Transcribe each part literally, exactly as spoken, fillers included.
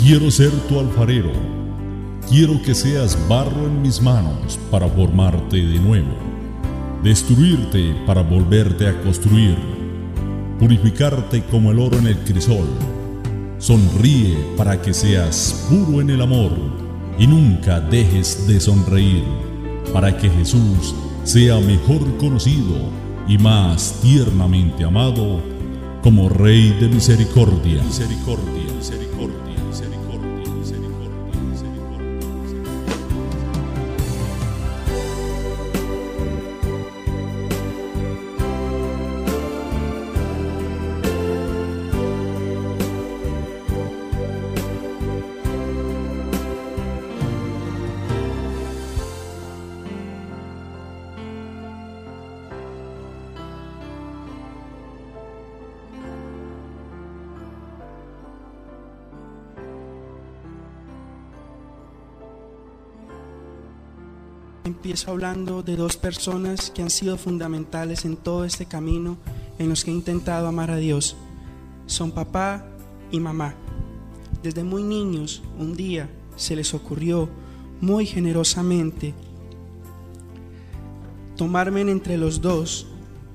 Quiero ser tu alfarero, quiero que seas barro en mis manos para formarte de nuevo, destruirte para volverte a construir, purificarte como el oro en el crisol. Sonríe para que seas puro en el amor y nunca dejes de sonreír, para que Jesús sea mejor conocido y más tiernamente amado como Rey de misericordia. Misericordia, misericordia, misericordia, misericordia, misericordia, misericordia. Empiezo hablando de dos personas que han sido fundamentales en todo este camino en los que he intentado amar a Dios. Son papá y mamá. Desde muy niños, un día se les ocurrió muy generosamente tomarme entre los dos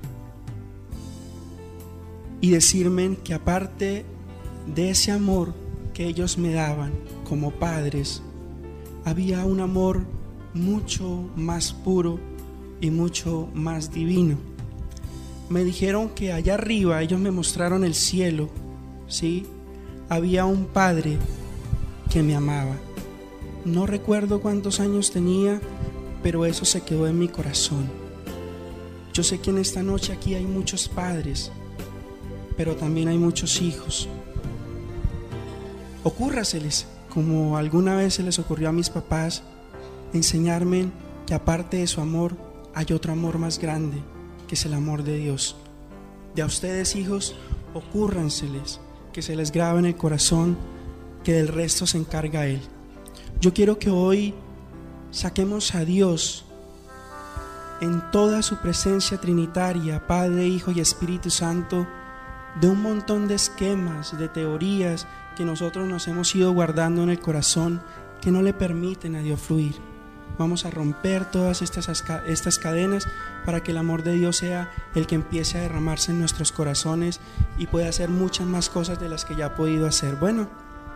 y decirme que aparte de ese amor que ellos me daban como padres, había un amor mucho más puro y mucho más divino. Me dijeron que allá arriba, ellos me mostraron el cielo, ¿sí? Había un padre que me amaba. No recuerdo cuántos años tenía, pero eso se quedó en mi corazón. Yo sé que en esta noche aquí hay muchos padres, pero también hay muchos hijos. Ocúrraseles, como alguna vez se les ocurrió a mis papás, enseñarme que aparte de su amor hay otro amor más grande, que es el amor de Dios. De a ustedes, hijos, ocúrranseles, que se les grabe en el corazón, que del resto se encarga Él. Yo quiero que hoy saquemos a Dios en toda su presencia trinitaria, Padre, Hijo y Espíritu Santo, de un montón de esquemas, de teorías que nosotros nos hemos ido guardando en el corazón, que no le permiten a Dios fluir. Vamos a romper todas estas, estas cadenas para que el amor de Dios sea el que empiece a derramarse en nuestros corazones y pueda hacer muchas más cosas de las que ya ha podido hacer. Bueno,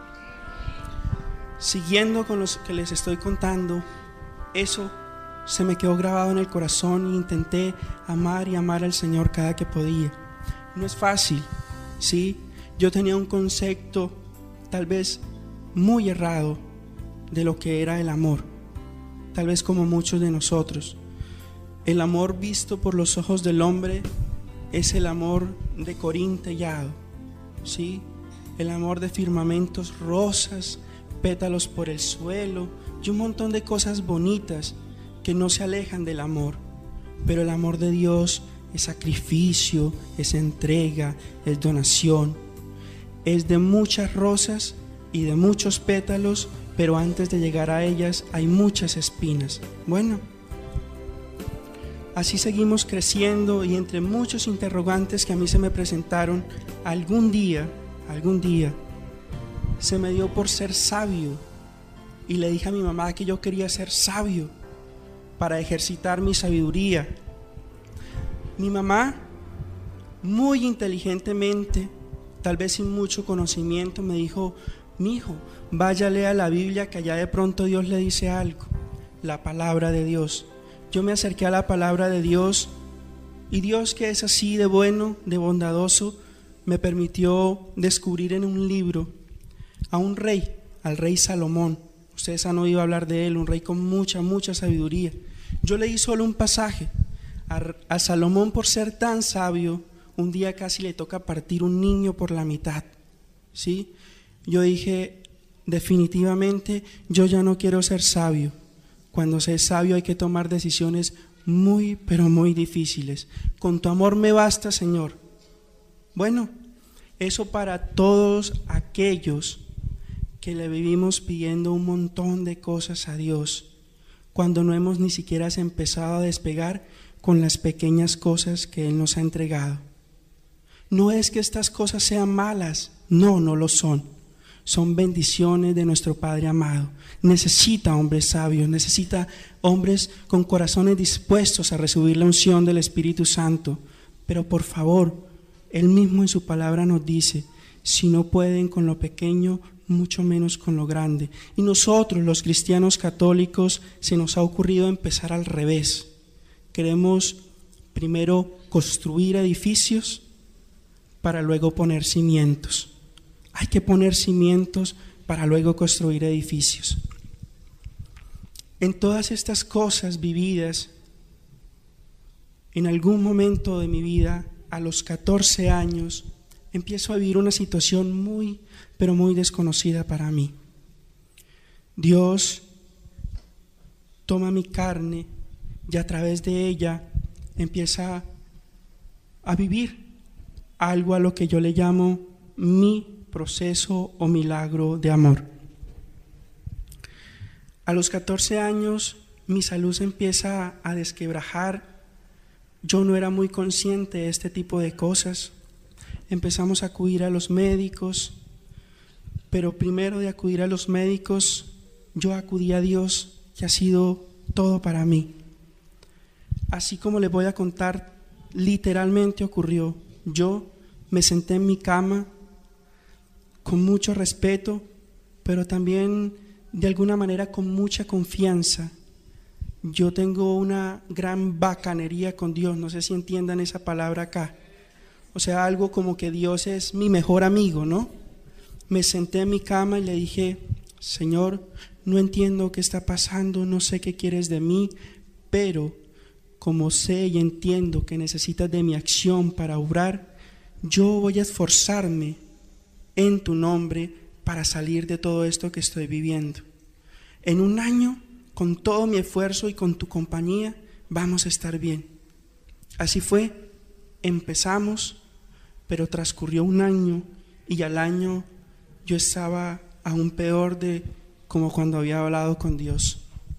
siguiendo con lo que les estoy contando, eso se me quedó grabado en el corazón e intenté amar y amar al Señor cada que podía. No es fácil, ¿sí? Yo tenía un concepto tal vez muy errado de lo que era el amor. Tal vez como muchos de nosotros. El amor visto por los ojos del hombre es el amor de corín tellado, ¿sí? El amor de firmamentos rosas, pétalos por el suelo y un montón de cosas bonitas que no se alejan del amor. Pero el amor de Dios es sacrificio, es entrega, es donación. Es de muchas rosas y de muchos pétalos, pero antes de llegar a ellas hay muchas espinas. Bueno, así seguimos creciendo y entre muchos interrogantes que a mí se me presentaron, algún día, algún día, se me dio por ser sabio y le dije a mi mamá que yo quería ser sabio para ejercitar mi sabiduría. Mi mamá, muy inteligentemente, tal vez sin mucho conocimiento, me dijo: mi hijo, vaya, lea la Biblia, que allá de pronto Dios le dice algo, la palabra de Dios. Yo me acerqué a la palabra de Dios y Dios, que es así de bueno, de bondadoso, me permitió descubrir en un libro a un rey, al rey Salomón. Ustedes han oído hablar de él, un rey con mucha, mucha sabiduría. Yo leí solo un pasaje. A, a Salomón, por ser tan sabio, un día casi le toca partir un niño por la mitad, ¿sí? Yo dije, definitivamente yo ya no quiero ser sabio. Cuando se es sabio hay que tomar decisiones muy, pero muy difíciles. Con tu amor me basta, Señor. Bueno, eso para todos aquellos que le vivimos pidiendo un montón de cosas a Dios, cuando no hemos ni siquiera empezado a despegar con las pequeñas cosas que Él nos ha entregado. No es que estas cosas sean malas, no, no lo son. son bendiciones de nuestro Padre amado. Necesita hombres sabios, necesita hombres con corazones dispuestos a recibir la unción del Espíritu Santo. Pero por favor, Él mismo en su palabra nos dice, si no pueden con lo pequeño, mucho menos con lo grande. Y nosotros, los cristianos católicos, se nos ha ocurrido empezar al revés. Queremos primero construir edificios para luego poner cimientos. Hay que poner cimientos para luego construir edificios. En todas estas cosas vividas, en algún momento de mi vida, a los catorce años, empiezo a vivir una situación muy, pero muy desconocida para mí. Dios toma mi carne y a través de ella empieza a vivir algo a lo que yo le llamo mi proceso o milagro de amor. A los catorce años mi salud se empieza a desquebrajar. Yo no era muy consciente de este tipo de cosas. Empezamos a acudir a los médicos, pero primero de acudir a los médicos, yo acudí a Dios, que ha sido todo para mí. Así como les voy a contar, literalmente ocurrió. Yo me senté en mi cama con mucho respeto, pero también de alguna manera con mucha confianza. Yo tengo una gran bacanería con Dios, no sé si entiendan esa palabra acá. O sea, algo como que Dios es mi mejor amigo, ¿no? Me senté en mi cama y le dije, Señor, no entiendo qué está pasando, no sé qué quieres de mí, pero como sé y entiendo que necesitas de mi acción para obrar, yo voy a esforzarme en tu nombre para salir de todo esto que estoy viviendo. En un año, con todo mi esfuerzo y con tu compañía, vamos a estar bien. Así fue, empezamos, pero transcurrió un año y al año yo estaba aún peor de como cuando había hablado con Dios.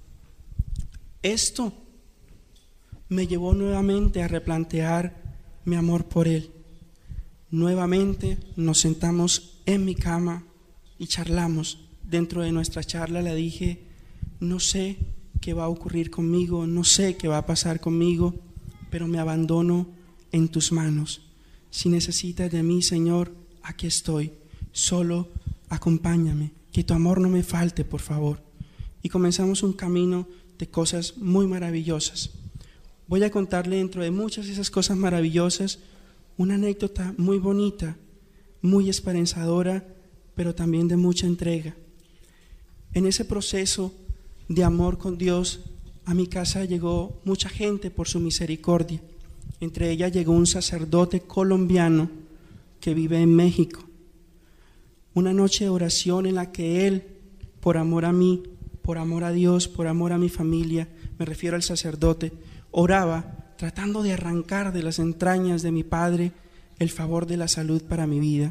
Esto me llevó nuevamente a replantear mi amor por Él. Nuevamente nos sentamos en mi cama y charlamos. Dentro de nuestra charla le dije, no sé qué va a ocurrir conmigo, no sé qué va a pasar conmigo, pero me abandono en tus manos. Si necesitas de mí, Señor, aquí estoy. Solo acompáñame, que tu amor no me falte, por favor. Y comenzamos un camino de cosas muy maravillosas. Voy a contarle dentro de muchas de esas cosas maravillosas una anécdota muy bonita, muy esperanzadora, pero también de mucha entrega. En ese proceso de amor con Dios, a mi casa llegó mucha gente por su misericordia. Entre ellas llegó un sacerdote colombiano que vive en México. Una noche de oración en la que él, por amor a mí, por amor a Dios, por amor a mi familia, me refiero al sacerdote, oraba tratando de arrancar de las entrañas de mi padre el favor de la salud para mi vida.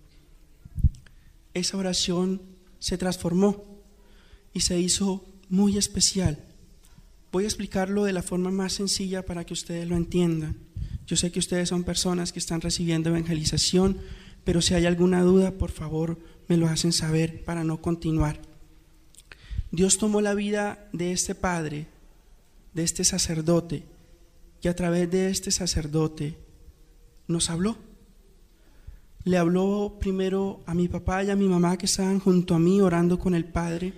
Esa oración se transformó y se hizo muy especial. Voy a explicarlo de la forma más sencilla para que ustedes lo entiendan. Yo sé que ustedes son personas que están recibiendo evangelización, pero si hay alguna duda, por favor, me lo hacen saber para no continuar. Dios tomó la vida de este padre, de este sacerdote, y a través de este sacerdote nos habló. Le habló primero a mi papá y a mi mamá que estaban junto a mí orando con el Padre.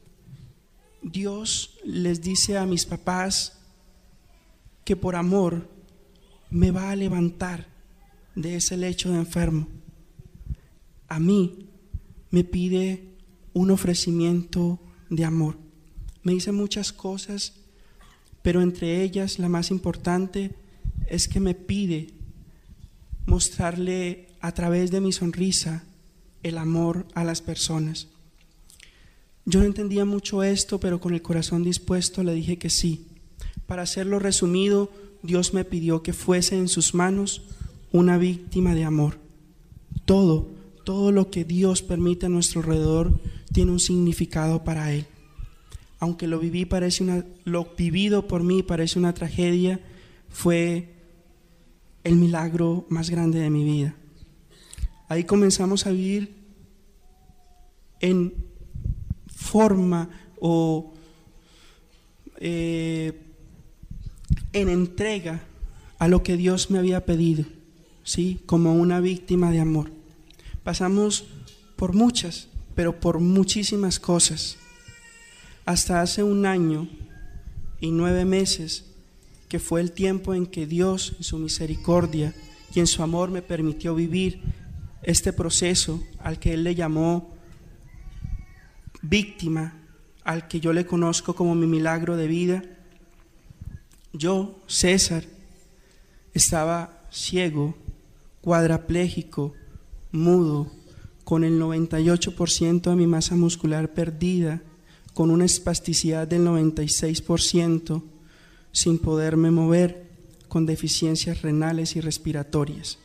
Dios les dice a mis papás que por amor me va a levantar de ese lecho de enfermo. A mí me pide un ofrecimiento de amor. Me dice muchas cosas, pero entre ellas la más importante es que me pide mostrarle a través de mi sonrisa el amor a las personas. Yo no entendía mucho esto, pero con el corazón dispuesto le dije que sí. Para hacerlo resumido, Dios me pidió que fuese en sus manos una víctima de amor. Todo, todo lo que Dios permite a nuestro alrededor tiene un significado para Él. Aunque lo viví parece una, lo vivido por mí parece una tragedia, fue el milagro más grande de mi vida. Ahí comenzamos a vivir en forma o eh, en entrega a lo que Dios me había pedido, ¿sí? Como una víctima de amor. Pasamos por muchas, pero por muchísimas cosas. Hasta hace un año y nueve meses, que fue el tiempo en que Dios, en su misericordia y en su amor, me permitió vivir este proceso al que Él le llamó víctima, al que yo le conozco como mi milagro de vida. Yo, César, estaba ciego, cuadraplégico, mudo, con el noventa y ocho por ciento de mi masa muscular perdida, con una espasticidad del noventa y seis por ciento, sin poderme mover, con deficiencias renales y respiratorias.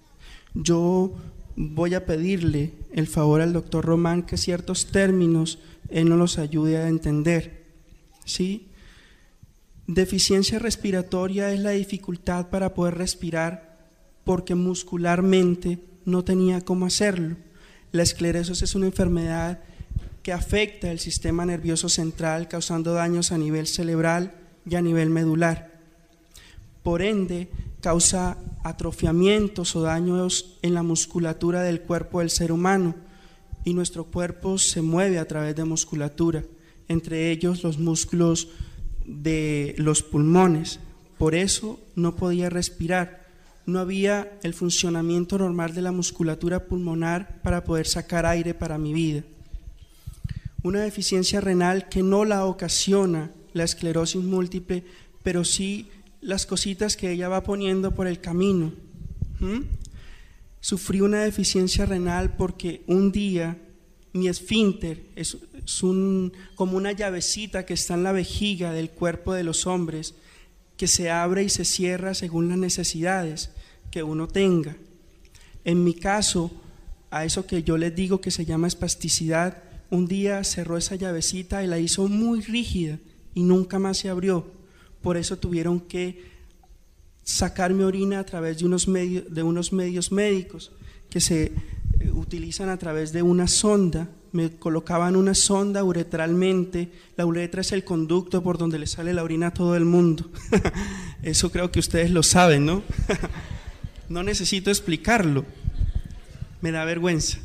Yo voy a pedirle el favor al doctor Román que ciertos términos él nos los ayude a entender, ¿sí? Deficiencia respiratoria es la dificultad para poder respirar porque muscularmente no tenía cómo hacerlo. La esclerosis es una enfermedad que afecta el sistema nervioso central, causando daños a nivel cerebral y a nivel medular. Por ende, causa atrofiamientos o daños en la musculatura del cuerpo del ser humano, y nuestro cuerpo se mueve a través de musculatura, entre ellos los músculos de los pulmones. Por eso no podía respirar, no había el funcionamiento normal de la musculatura pulmonar para poder sacar aire para mi vida. Una deficiencia renal que no la ocasiona la esclerosis múltiple, pero sí las cositas que ella va poniendo por el camino. ¿Mm? Sufrí una deficiencia renal porque un día mi esfínter es, es un, como una llavecita que está en la vejiga del cuerpo de los hombres, que se abre y se cierra según las necesidades que uno tenga. En mi caso, a eso que yo les digo que se llama espasticidad, un día cerró esa llavecita y la hizo muy rígida y nunca más se abrió. Por eso tuvieron que sacar mi orina a través de unos medios, de unos medios médicos que se eh, utilizan a través de una sonda. Me colocaban una sonda uretralmente. La uretra es el conducto por donde le sale la orina a todo el mundo. Eso creo que ustedes lo saben, ¿no? No necesito explicarlo. Me da vergüenza.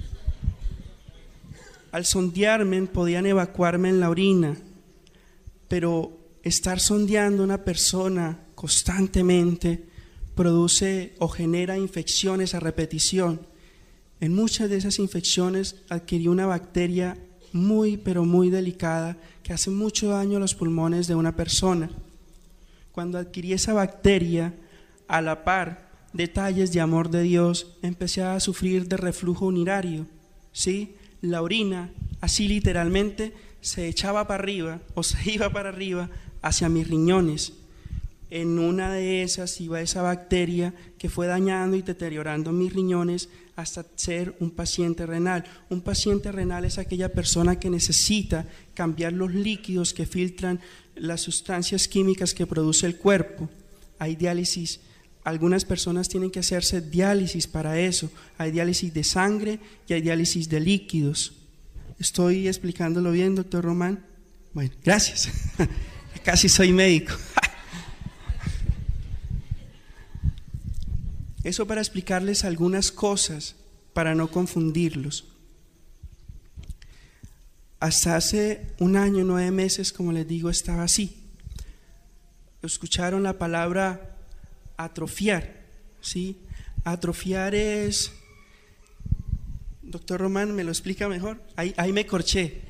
Al sondearme podían evacuarme en la orina, pero estar sondeando a una persona constantemente produce o genera infecciones a repetición. En muchas de esas infecciones adquirí una bacteria muy pero muy delicada que hace mucho daño a los pulmones de una persona. Cuando adquirí esa bacteria, a la par detalles de amor de Dios, empecé a sufrir de reflujo urinario, ¿sí? La orina, así literalmente, se echaba para arriba o se iba para arriba hacia mis riñones. En una de esas iba esa bacteria que fue dañando y deteriorando mis riñones hasta ser un paciente renal. Un paciente renal es aquella persona que necesita cambiar los líquidos que filtran las sustancias químicas que produce el cuerpo. Hay diálisis. Algunas personas tienen que hacerse diálisis para eso. Hay diálisis de sangre y hay diálisis de líquidos. ¿Estoy explicándolo bien, doctor Román? Bueno, gracias. Casi soy médico. Eso para explicarles algunas cosas, para no confundirlos. Hasta hace un año, nueve meses, como les digo, estaba así. Escucharon la palabra atrofiar, ¿sí? Atrofiar es, doctor Román, ¿me lo explica mejor? Ahí, ahí me corché.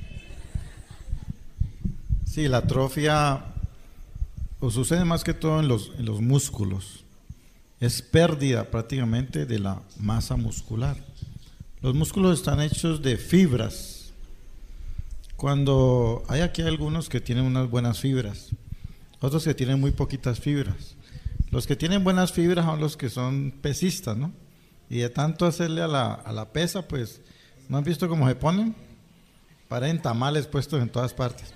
Sí, la atrofia pues, sucede más que todo en los, en los músculos. Es pérdida prácticamente de la masa muscular. Los músculos están hechos de fibras. Cuando hay aquí algunos que tienen unas buenas fibras, otros que tienen muy poquitas fibras. Los que tienen buenas fibras son los que son pesistas, ¿no? Y de tanto hacerle a la, a la pesa, pues, ¿no han visto cómo se ponen? Parecen tamales puestos en todas partes.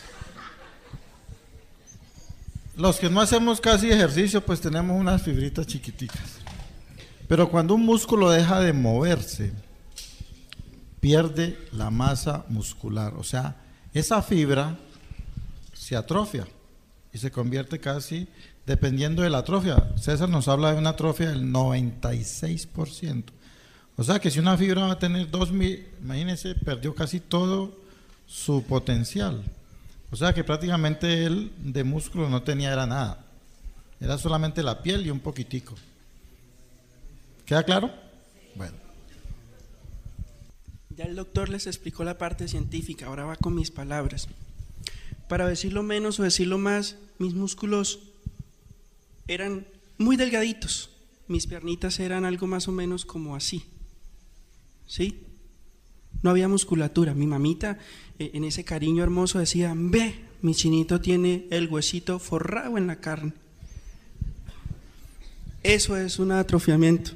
Los que no hacemos casi ejercicio, pues tenemos unas fibritas chiquiticas. Pero cuando un músculo deja de moverse, pierde la masa muscular. O sea, esa fibra se atrofia y se convierte casi, dependiendo de la atrofia. César nos habla de una atrofia del noventa y seis por ciento. O sea que si una fibra va a tener dos mil, imagínense, perdió casi todo su potencial. O sea que prácticamente él de músculo no tenía era nada. Era solamente la piel y un poquitico. ¿Queda claro? Bueno. Ya el doctor les explicó la parte científica, ahora va con mis palabras. Para decirlo menos o decirlo más, mis músculos eran muy delgaditos. Mis piernitas eran algo más o menos como así. ¿Sí? No había musculatura. Mi mamita, eh, en ese cariño hermoso, decía: ve, mi chinito tiene el huesito forrado en la carne. Eso es un atrofiamiento.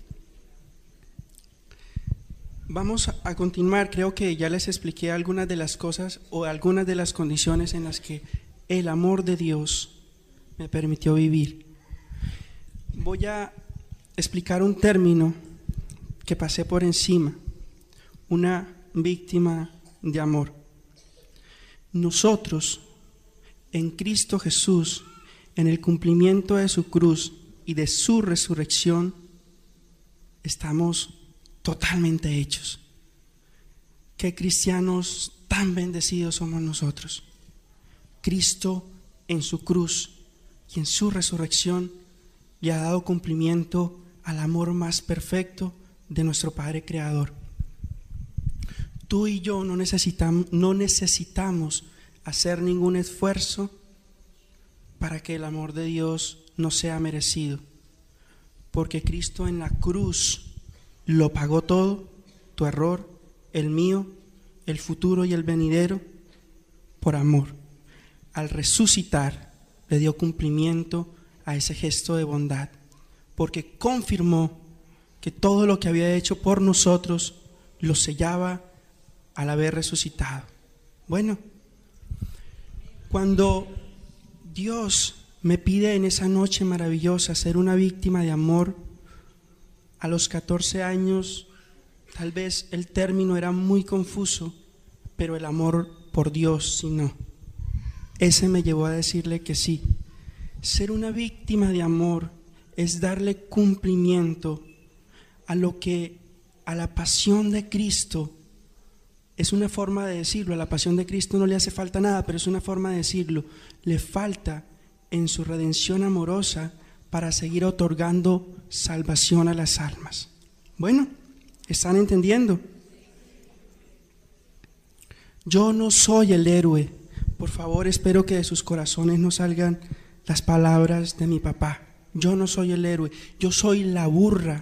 Vamos a continuar. Creo que ya les expliqué algunas de las cosas o algunas de las condiciones en las que el amor de Dios me permitió vivir. Voy a explicar un término que pasé por encima: una víctima de amor. Nosotros, en Cristo Jesús, en el cumplimiento de su cruz y de su resurrección, estamos totalmente hechos. Qué cristianos tan bendecidos somos nosotros. Cristo en su cruz y en su resurrección le ha dado cumplimiento al amor más perfecto de nuestro Padre Creador. Tú y yo no necesitamos, no necesitamos hacer ningún esfuerzo para que el amor de Dios no sea merecido, porque Cristo en la cruz lo pagó todo, tu error, el mío, el futuro y el venidero, por amor. Al resucitar le dio cumplimiento a ese gesto de bondad, porque confirmó que todo lo que había hecho por nosotros lo sellaba al haber resucitado. Bueno, cuando Dios me pide en esa noche maravillosa ser una víctima de amor, a los catorce años, tal vez el término era muy confuso, pero el amor por Dios, si no. Ese me llevó a decirle que sí. Ser una víctima de amor es darle cumplimiento a lo que, a la pasión de Cristo. Es una forma de decirlo, a la pasión de Cristo no le hace falta nada, pero es una forma de decirlo. Le falta en su redención amorosa para seguir otorgando salvación a las almas. Bueno, ¿están entendiendo? Yo no soy el héroe. Por favor, espero que de sus corazones no salgan las palabras de mi papá. Yo no soy el héroe, yo soy la burra,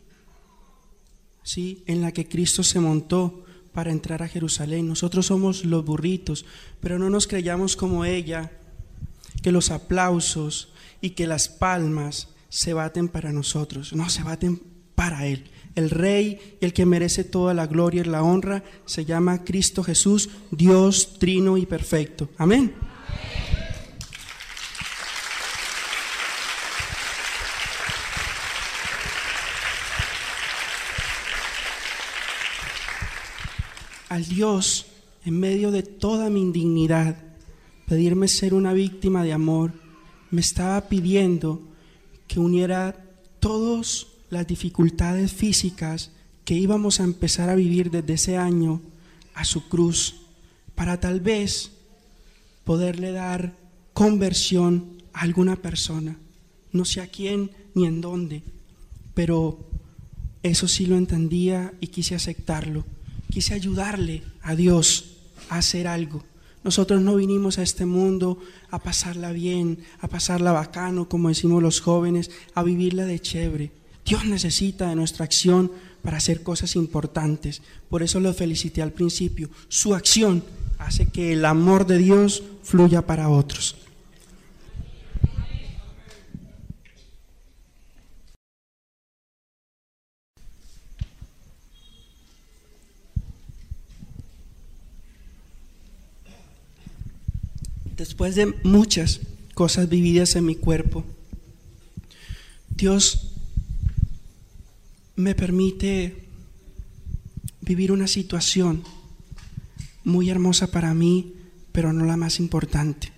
¿sí?, en la que Cristo se montó para entrar a Jerusalén. Nosotros somos los burritos, pero no nos creyamos como ella, que los aplausos y que las palmas se baten para nosotros. No, se baten para Él. El Rey, el que merece toda la gloria y la honra, se llama Cristo Jesús, Dios trino y perfecto. Amén. Al Dios, en medio de toda mi indignidad, pedirme ser una víctima de amor, me estaba pidiendo que uniera todas las dificultades físicas que íbamos a empezar a vivir desde ese año a su cruz, para tal vez poderle dar conversión a alguna persona, no sé a quién ni en dónde, pero eso sí lo entendía y quise aceptarlo. Quise ayudarle a Dios a hacer algo. Nosotros no vinimos a este mundo a pasarla bien, a pasarla bacano, como decimos los jóvenes, a vivirla de chévere. Dios necesita de nuestra acción para hacer cosas importantes. Por eso lo felicité al principio. Su acción hace que el amor de Dios fluya para otros. Después de muchas cosas vividas en mi cuerpo, Dios me permite vivir una situación muy hermosa para mí, pero no la más importante.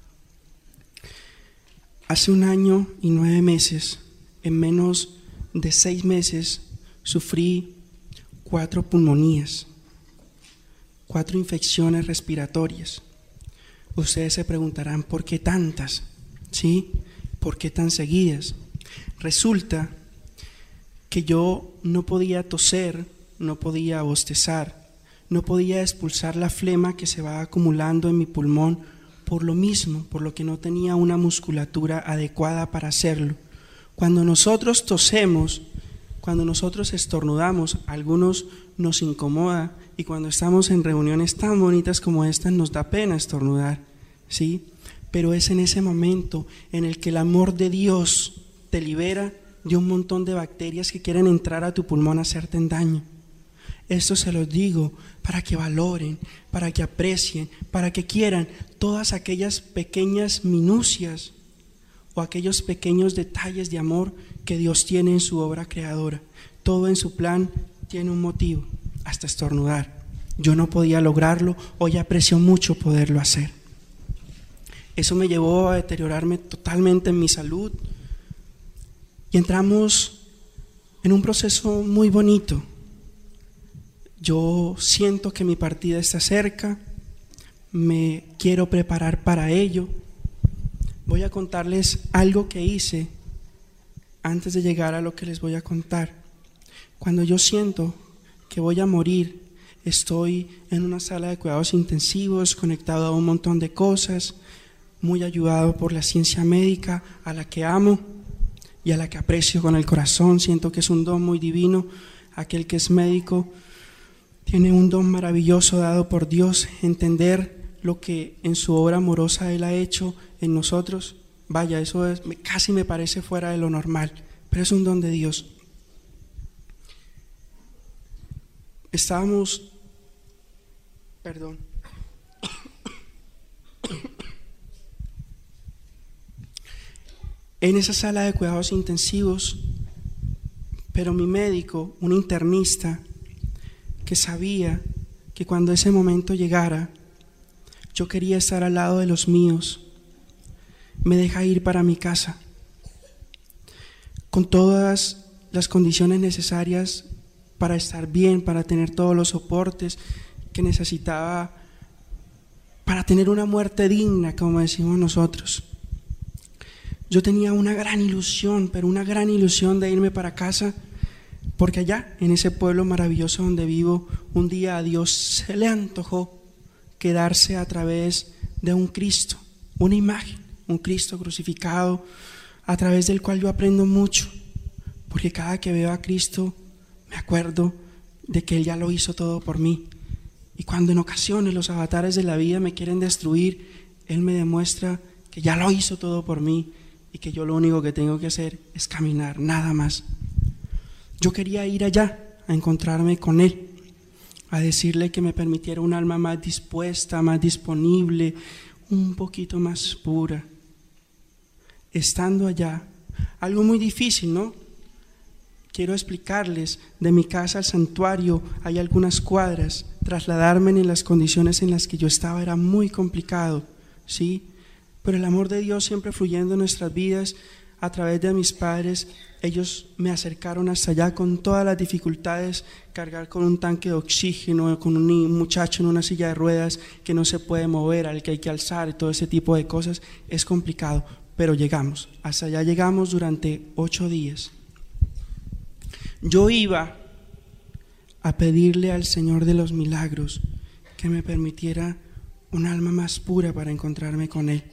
Hace un año y nueve meses, en menos de seis meses, sufrí cuatro pulmonías, cuatro infecciones respiratorias. Ustedes se preguntarán, ¿por qué tantas? ¿Sí? ¿Por qué tan seguidas? Resulta que yo no podía toser, no podía bostezar, no podía expulsar la flema que se va acumulando en mi pulmón por lo mismo, por lo que no tenía una musculatura adecuada para hacerlo. Cuando nosotros tosemos, cuando nosotros estornudamos, a algunos nos incomoda, y cuando estamos en reuniones tan bonitas como esta nos da pena estornudar, ¿sí? Pero es en ese momento en el que el amor de Dios te libera de un montón de bacterias que quieren entrar a tu pulmón a hacerte daño. Esto se los digo para que valoren, para que aprecien, para que quieran todas aquellas pequeñas minucias o aquellos pequeños detalles de amor que Dios tiene en su obra creadora. Todo en su plan tiene un motivo, hasta estornudar. Yo no podía lograrlo, hoy aprecio mucho poderlo hacer. Eso me llevó a deteriorarme totalmente en mi salud y entramos en un proceso muy bonito. Yo siento que mi partida está cerca, me quiero preparar para ello. Voy a contarles algo que hice antes de llegar a lo que les voy a contar. Cuando yo siento que voy a morir, estoy en una sala de cuidados intensivos, conectado a un montón de cosas, muy ayudado por la ciencia médica, a la que amo y a la que aprecio con el corazón. Siento que es un don muy divino. Aquel que es médico tiene un don maravilloso dado por Dios, entender lo que en su obra amorosa Él ha hecho en nosotros. Vaya, eso es, casi me parece fuera de lo normal, pero es un don de Dios. Estábamos, perdón, en esa sala de cuidados intensivos, pero mi médico, un internista, que sabía que cuando ese momento llegara, yo quería estar al lado de los míos, me deja ir para mi casa, con todas las condiciones necesarias para estar bien, para tener todos los soportes que necesitaba, para tener una muerte digna, como decimos nosotros. Yo tenía una gran ilusión, pero una gran ilusión de irme para casa, porque allá, en ese pueblo maravilloso donde vivo, un día a Dios se le antojó quedarse a través de un Cristo, una imagen, un Cristo crucificado, a través del cual yo aprendo mucho, porque cada que veo a Cristo me acuerdo de que Él ya lo hizo todo por mí. Y cuando en ocasiones los avatares de la vida me quieren destruir, Él me demuestra que ya lo hizo todo por mí y que yo lo único que tengo que hacer es caminar, nada más. Yo quería ir allá a encontrarme con Él, a decirle que me permitiera un alma más dispuesta, más disponible, un poquito más pura. Estando allá, algo muy difícil, ¿no? Quiero explicarles, de mi casa al santuario hay algunas cuadras. Trasladarme en las condiciones en las que yo estaba era muy complicado, ¿sí? Pero el amor de Dios siempre fluyendo en nuestras vidas a través de mis padres, ellos me acercaron hasta allá con todas las dificultades. Cargar con un tanque de oxígeno, con un muchacho en una silla de ruedas que no se puede mover, al que hay que alzar, y todo ese tipo de cosas, es complicado, pero llegamos, hasta allá llegamos durante ocho días. Yo iba a pedirle al Señor de los milagros que me permitiera un alma más pura para encontrarme con Él.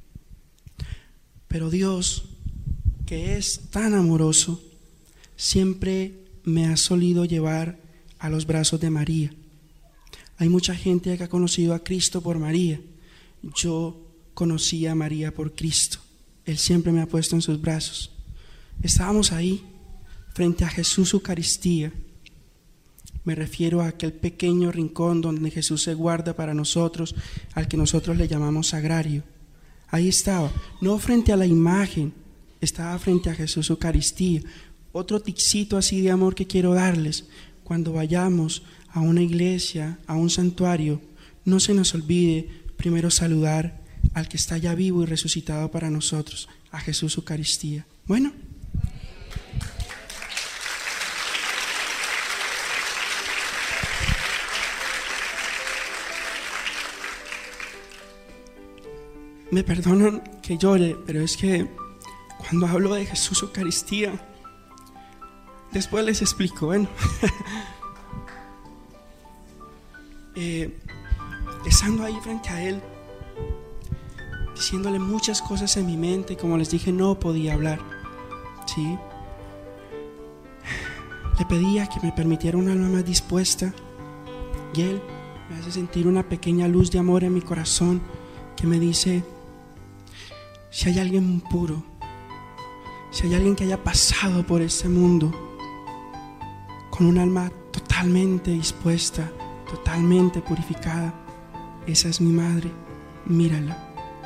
Pero Dios, que es tan amoroso, siempre me ha solido llevar a los brazos de María. Hay mucha gente que ha conocido a Cristo por María. Yo conocí a María por Cristo. Él siempre me ha puesto en sus brazos. Estábamos ahí, frente a Jesús Eucaristía. Me refiero a aquel pequeño rincón donde Jesús se guarda para nosotros, al que nosotros le llamamos sagrario. Ahí estaba, no frente a la imagen, estaba frente a Jesús Eucaristía. Otro ticito así de amor que quiero darles: cuando vayamos a una iglesia, a un santuario, no se nos olvide primero saludar al que está ya vivo y resucitado para nosotros, a Jesús Eucaristía. Bueno. Me perdonan que llore, pero es que cuando hablo de Jesús Eucaristía, después les explico. Bueno, eh, estando ahí frente a Él, diciéndole muchas cosas en mi mente, como les dije, no podía hablar, ¿sí? Le pedía que me permitiera un alma más dispuesta, y Él me hace sentir una pequeña luz de amor en mi corazón que me dice: si hay alguien puro, si hay alguien que haya pasado por este mundo con un alma totalmente dispuesta, totalmente purificada, esa es mi madre, mírala.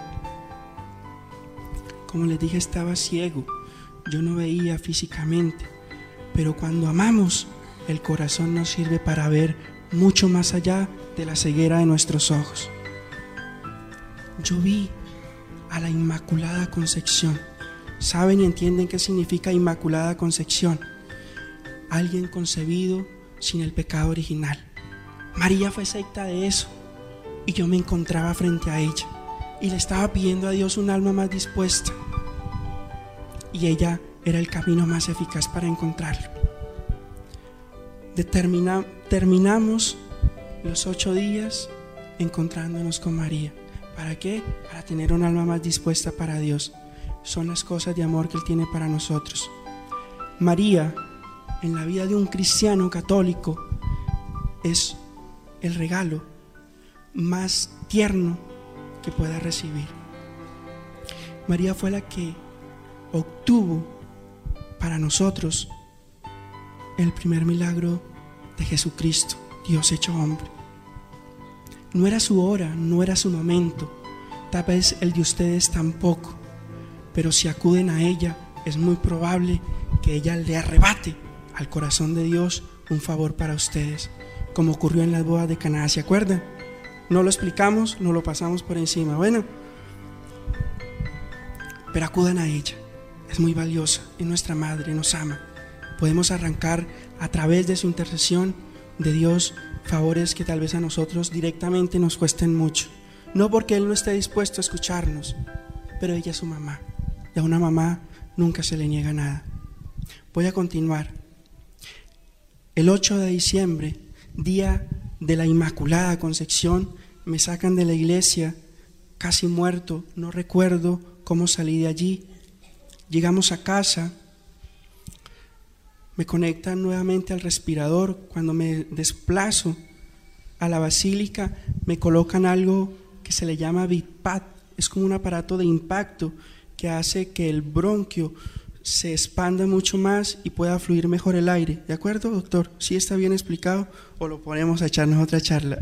Como les dije, estaba ciego, yo no veía físicamente, pero cuando amamos, el corazón nos sirve para ver mucho más allá de la ceguera de nuestros ojos. Yo vi a la Inmaculada Concepción. ¿Saben y entienden qué significa Inmaculada Concepción? Alguien concebido sin el pecado original. María fue secta de eso, y yo me encontraba frente a ella y le estaba pidiendo a Dios un alma más dispuesta, y ella era el camino más eficaz para encontrarlo. Determina, terminamos los ocho días encontrándonos con María. ¿Para qué? Para tener un alma más dispuesta para Dios. Son las cosas de amor que Él tiene para nosotros. María, en la vida de un cristiano católico, es el regalo más tierno que pueda recibir. María fue la que obtuvo para nosotros el primer milagro de Jesucristo, Dios hecho hombre. No era su hora, no era su momento, tal vez el de ustedes tampoco, pero si acuden a ella, es muy probable que ella le arrebate al corazón de Dios un favor para ustedes, como ocurrió en las bodas de Caná. ¿Se acuerdan? No lo explicamos, no lo pasamos por encima. Bueno, pero acudan a ella, es muy valiosa, es nuestra madre, nos ama. Podemos arrancar a través de su intercesión de Dios favores que tal vez a nosotros directamente nos cuesten mucho, no porque Él no esté dispuesto a escucharnos, pero ella es su mamá, y a una mamá nunca se le niega nada. Voy a continuar. El ocho de diciembre, día de la Inmaculada Concepción, me sacan de la iglesia casi muerto, no recuerdo cómo salí de allí. Llegamos a casa, me conectan nuevamente al respirador. Cuando me desplazo a la basílica, me colocan algo que se le llama BiPAP. Es como un aparato de impacto que hace que el bronquio se expanda mucho más y pueda fluir mejor el aire. ¿De acuerdo, doctor? ¿Sí está bien explicado o lo ponemos a echarnos otra charla?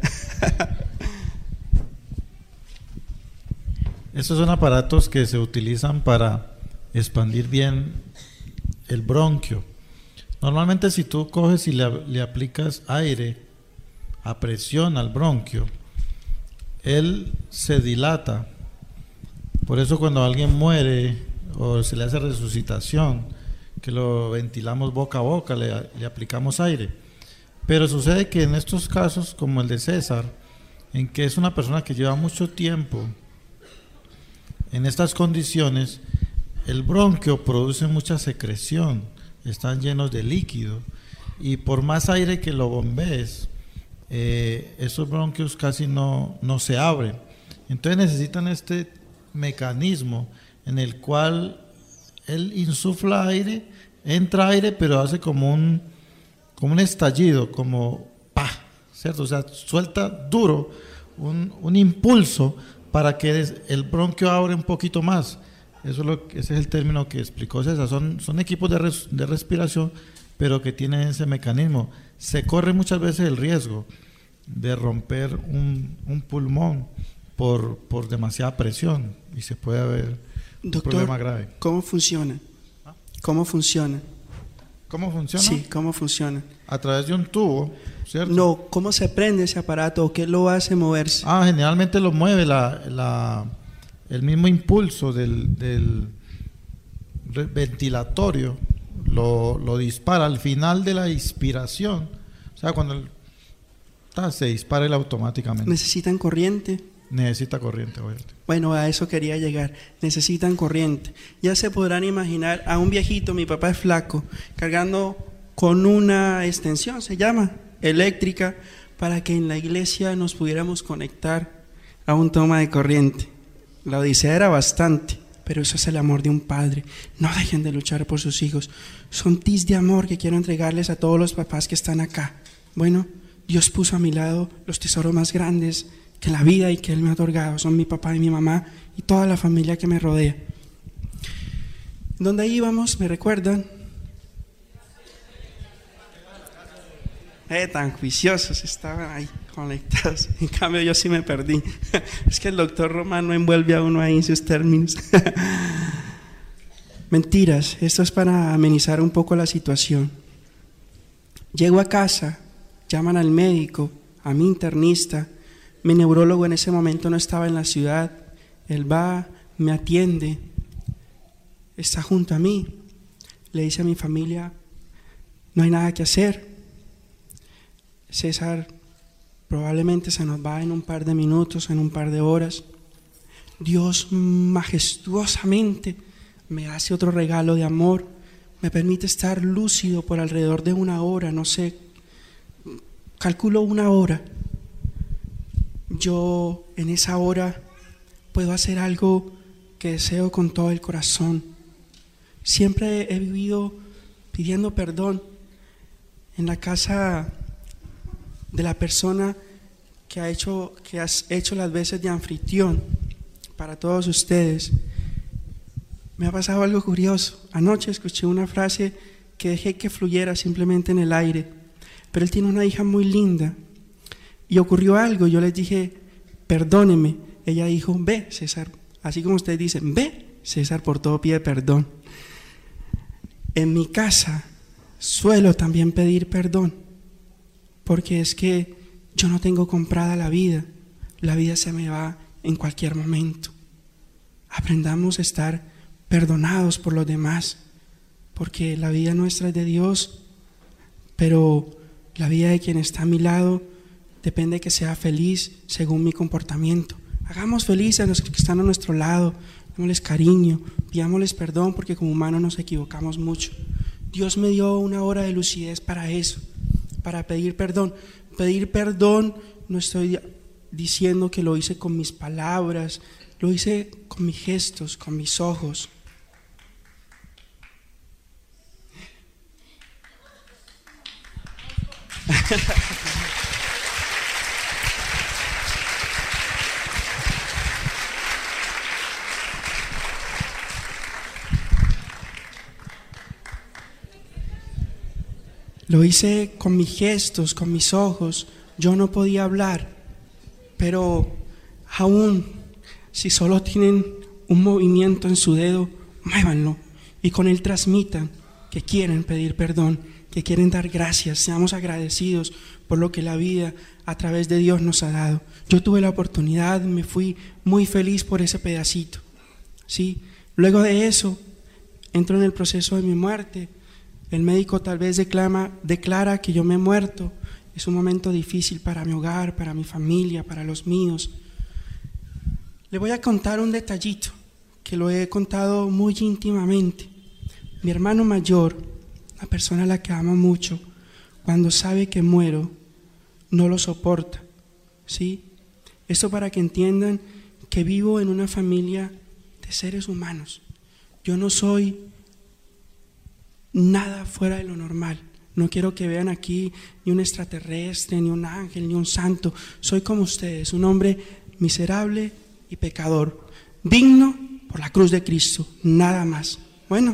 Estos son aparatos que se utilizan para expandir bien el bronquio. Normalmente si tú coges y le, le aplicas aire a presión al bronquio, él se dilata. Por eso cuando alguien muere o se le hace resucitación, que lo ventilamos boca a boca, le, le aplicamos aire. Pero sucede que en estos casos, como el de César, en que es una persona que lleva mucho tiempo en estas condiciones, el bronquio produce mucha secreción, están llenos de líquido, y por más aire que lo bombees, eh, esos bronquios casi no, no se abren. Entonces necesitan este mecanismo en el cual él insufla aire, entra aire, pero hace como un, como un estallido, como pa, ¿cierto? O sea, suelta duro un, un impulso para que el bronquio abra un poquito más. Eso es lo, ese es el término que explicó César. Son, son equipos de, res, de respiración, pero que tienen ese mecanismo. Se corre muchas veces el riesgo de romper un, un pulmón por, por demasiada presión y se puede haber un Doctor, problema grave. ¿Cómo funciona? ¿Cómo funciona? ¿Cómo funciona? Sí, ¿cómo funciona? A través de un tubo, ¿cierto? No, ¿cómo se prende ese aparato o qué lo hace moverse? Ah, generalmente lo mueve la, la, el mismo impulso del, del ventilatorio, lo, lo dispara al final de la inspiración. O sea, cuando el, ta, se dispara él automáticamente. ¿Necesitan corriente? Necesita corriente, obviamente. Bueno, a eso quería llegar. Necesitan corriente. Ya se podrán imaginar a un viejito, mi papá es flaco, cargando con una extensión, se llama, eléctrica, para que en la iglesia nos pudiéramos conectar a un toma de corriente. La odisea era bastante, pero eso es el amor de un padre. No dejen de luchar por sus hijos. Son tis de amor que quiero entregarles a todos los papás que están acá. Bueno, Dios puso a mi lado los tesoros más grandes que la vida y que Él me ha otorgado. Son mi papá y mi mamá y toda la familia que me rodea. ¿Dónde íbamos? ¿Me recuerdan? Eh, tan juiciosos estaban ahí conectados. En cambio yo sí me perdí. Es que el doctor Romano envuelve a uno ahí en sus términos. Mentiras, esto es para amenizar un poco la situación. Llego a casa, llaman al médico, a mi internista. Mi neurólogo en ese momento no estaba en la ciudad. Él va, me atiende, está junto a mí. Le dice a mi familia, no hay nada que hacer. César probablemente se nos va en un par de minutos, en un par de horas. Dios majestuosamente me hace otro regalo de amor. Me permite estar lúcido por alrededor de una hora, no sé, calculo una hora. Yo en esa hora puedo hacer algo que deseo con todo el corazón. Siempre he vivido pidiendo perdón en la casa de la persona que ha hecho, que has hecho las veces de anfitrión para todos ustedes. Me ha pasado algo curioso. Anoche escuché una frase que dejé que fluyera simplemente en el aire, pero él tiene una hija muy linda. Y ocurrió algo, yo les dije, perdóneme. Ella dijo, ve, César, así como ustedes dicen, ve, César, por todo pide perdón. En mi casa suelo también pedir perdón, porque es que yo no tengo comprada la vida, la vida se me va en cualquier momento. Aprendamos a estar perdonados por los demás, porque la vida nuestra es de Dios, pero la vida de quien está a mi lado depende de que sea feliz según mi comportamiento. Hagamos felices a los que están a nuestro lado, démosles cariño, pidámosles perdón, porque como humanos nos equivocamos mucho. Dios me dio una hora de lucidez para eso, para pedir perdón. Pedir perdón, no estoy diciendo que lo hice con mis palabras, lo hice con mis gestos, con mis ojos. Lo hice con mis gestos, con mis ojos. Yo no podía hablar, pero aún si solo tienen un movimiento en su dedo, muévanlo y con él transmitan que quieren pedir perdón, que quieren dar gracias. Seamos agradecidos por lo que la vida a través de Dios nos ha dado. Yo tuve la oportunidad, me fui muy feliz por ese pedacito, ¿sí? Luego de eso, entro en el proceso de mi muerte. El médico tal vez declama, declara que yo me he muerto. Es un momento difícil para mi hogar, para mi familia, para los míos. Le voy a contar un detallito que lo he contado muy íntimamente. Mi hermano mayor, una persona a la que amo mucho, cuando sabe que muero, no lo soporta, ¿sí? Esto para que entiendan que vivo en una familia de seres humanos. Yo no soy nada fuera de lo normal. No quiero que vean aquí ni un extraterrestre, ni un ángel, ni un santo. Soy como ustedes, un hombre miserable y pecador, digno por la cruz de Cristo, nada más. Bueno,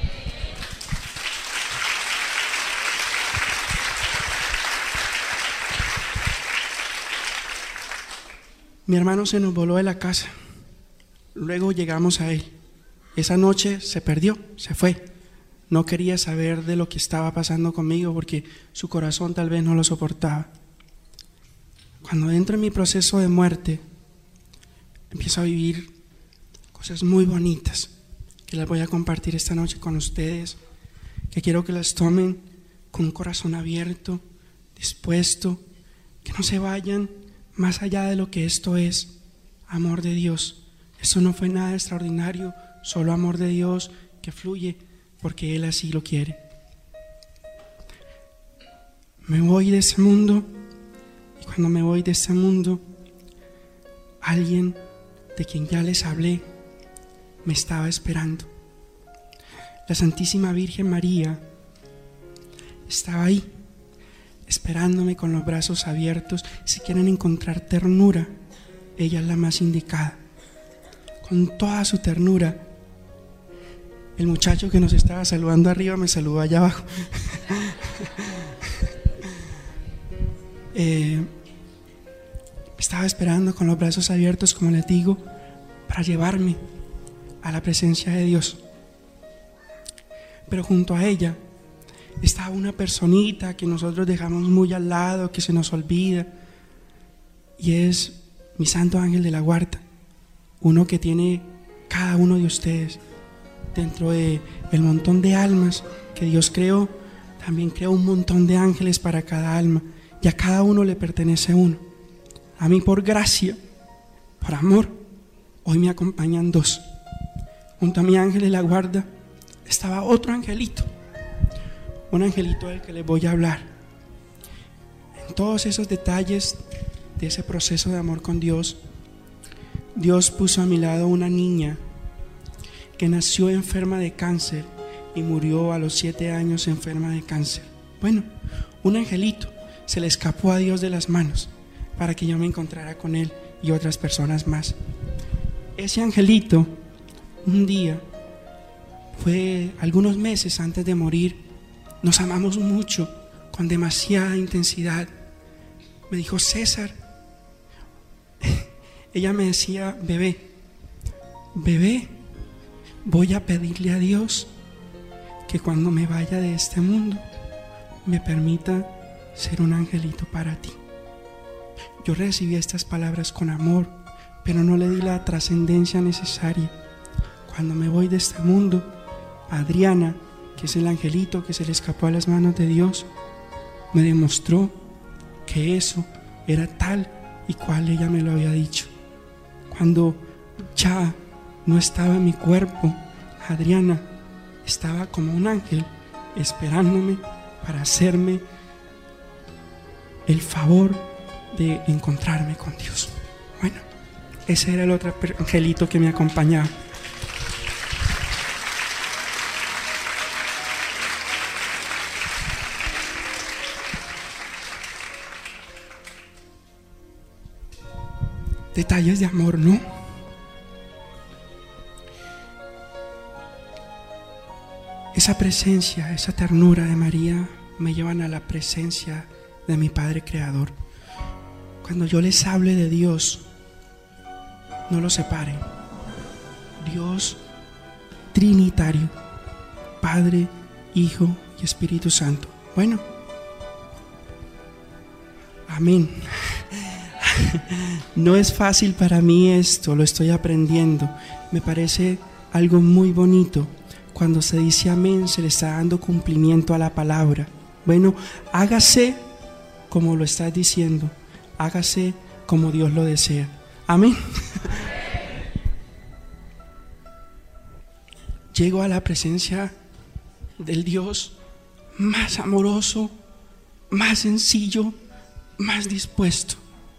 mi hermano se nos voló de la casa. Luego llegamos a él. Esa noche se perdió, se fue. no quería saber de lo que estaba pasando conmigo porque su corazón tal vez no lo soportaba. Cuando entro en mi proceso de muerte, empiezo a vivir cosas muy bonitas que las voy a compartir esta noche con ustedes, que quiero que las tomen con un corazón abierto, dispuesto, que no se vayan más allá de lo que esto es, amor de Dios. Esto no fue nada extraordinario, solo amor de Dios que fluye porque Él así lo quiere. Me voy de este mundo, y cuando me voy de este mundo, alguien de quien ya les hablé me estaba esperando. La Santísima Virgen María estaba ahí, esperándome con los brazos abiertos. Si quieren encontrar ternura, ella es la más indicada. Con toda su ternura, el muchacho que nos estaba saludando arriba me saludó allá abajo. eh, estaba esperando con los brazos abiertos, como les digo, para llevarme a la presencia de Dios. Pero junto a ella estaba una personita que nosotros dejamos muy al lado, que se nos olvida, y es mi santo ángel de la guarda, uno que tiene cada uno de ustedes. Dentro de el montón de almas que Dios creó, también creó un montón de ángeles para cada alma, y a cada uno le pertenece uno. A mí, por gracia, por amor, hoy me acompañan dos. Junto a mi ángel de la guarda estaba otro angelito, un angelito del que les voy a hablar. En todos esos detalles de ese proceso de amor con Dios, Dios puso a mi lado una niña que nació enferma de cáncer y murió a los siete años enferma de cáncer. Bueno, un angelito se le escapó a Dios de las manos para que yo me encontrara con él y otras personas más. Ese angelito, un día, fue algunos meses antes de morir, nos amamos mucho, con demasiada intensidad. Me dijo: César, ella me decía, bebé, bebé, voy a pedirle a Dios que cuando me vaya de este mundo me permita ser un angelito para ti. Yo recibí estas palabras con amor, pero no le di la trascendencia necesaria. Cuando me voy de este mundo, Adriana, que es el angelito que se le escapó a las manos de Dios, me demostró que eso era tal y cual ella me lo había dicho. Cuando ya no estaba en mi cuerpo, Adriana estaba como un ángel esperándome para hacerme el favor de encontrarme con Dios. Bueno, ese era el otro angelito que me acompañaba. Detalles de amor, ¿no? Esa presencia, esa ternura de María me llevan a la presencia de mi Padre Creador. Cuando yo les hable de Dios, no lo separen. Dios trinitario, Padre, Hijo y Espíritu Santo. Bueno, amén. No es fácil para mí esto, lo estoy aprendiendo. Me parece algo muy bonito. Cuando se dice amén, se le está dando cumplimiento a la palabra. Bueno, hágase como lo estás diciendo, hágase como Dios lo desea. Amén. Llego a la presencia del Dios más amoroso, más sencillo, más dispuesto.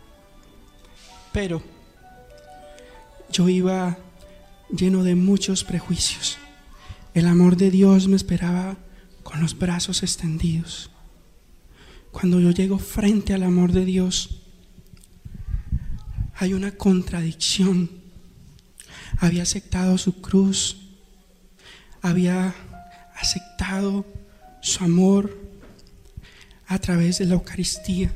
Pero yo iba lleno de muchos prejuicios. El amor de Dios me esperaba con los brazos extendidos. Cuando yo llego frente al amor de Dios, hay una contradicción. Había aceptado su cruz, había aceptado su amor a través de la Eucaristía,